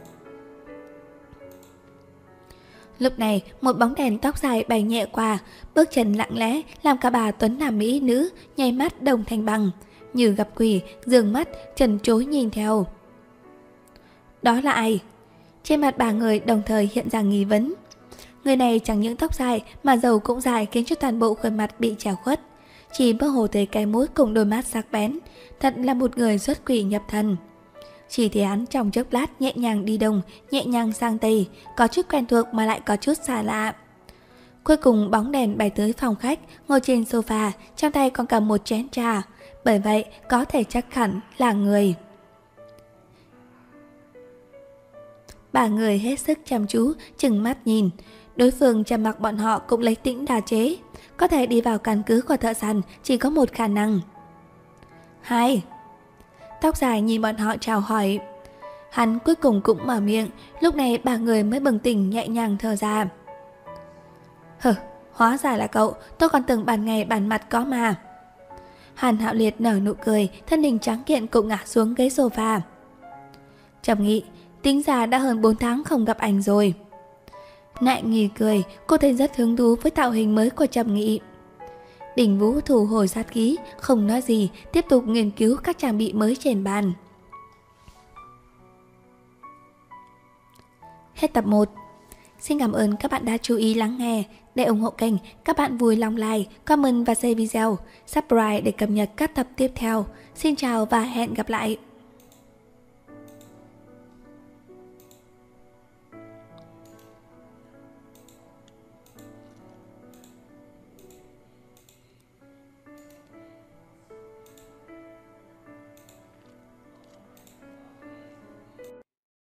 Lúc này, một bóng đèn tóc dài bay nhẹ qua, bước chân lặng lẽ làm cả bà tuấn nam mỹ nữ nháy mắt đồng thanh bằng, như gặp quỷ, dường mắt, trần trối nhìn theo. Đó là ai? Trên mặt ba người đồng thời hiện ra nghi vấn. Người này chẳng những tóc dài mà râu cũng dài khiến cho toàn bộ khuôn mặt bị che khuất, chỉ mơ hồ thấy cái mũi cùng đôi mắt sắc bén, thật là một người xuất quỷ nhập thần. Chỉ thấy hắn trong chốc lát nhẹ nhàng đi đông, nhẹ nhàng sang tây, có chút quen thuộc mà lại có chút xa lạ. Cuối cùng bóng đèn bay tới phòng khách, ngồi trên sofa, trong tay còn cầm một chén trà, bởi vậy có thể chắc hẳn là người. Ba người hết sức chăm chú, chừng mắt nhìn. Đối phương trầm mặc bọn họ cũng lấy tĩnh đà chế. Có thể đi vào căn cứ của thợ săn chỉ có một khả năng. Hai. Tóc dài nhìn bọn họ chào hỏi. Hắn cuối cùng cũng mở miệng. Lúc này ba người mới bừng tỉnh nhẹ nhàng thở ra. Hừ, hóa ra là cậu. Tôi còn tưởng ban ngày bản mặt có mà. Hàn Hạo Liệt nở nụ cười, thân hình trắng kiện cũng ngã xuống ghế sofa. Trầm Nghị, tính ra đã hơn bốn tháng không gặp anh rồi. Nại Nhi cười, cô thấy rất hứng thú với tạo hình mới của Trầm Nghị. Đình Vũ thu hồi sát khí, không nói gì, tiếp tục nghiên cứu các trang bị mới trên bàn. Hết tập một. Xin cảm ơn các bạn đã chú ý lắng nghe. Để ủng hộ kênh, các bạn vui lòng like, comment và share video, subscribe để cập nhật các tập tiếp theo. Xin chào và hẹn gặp lại.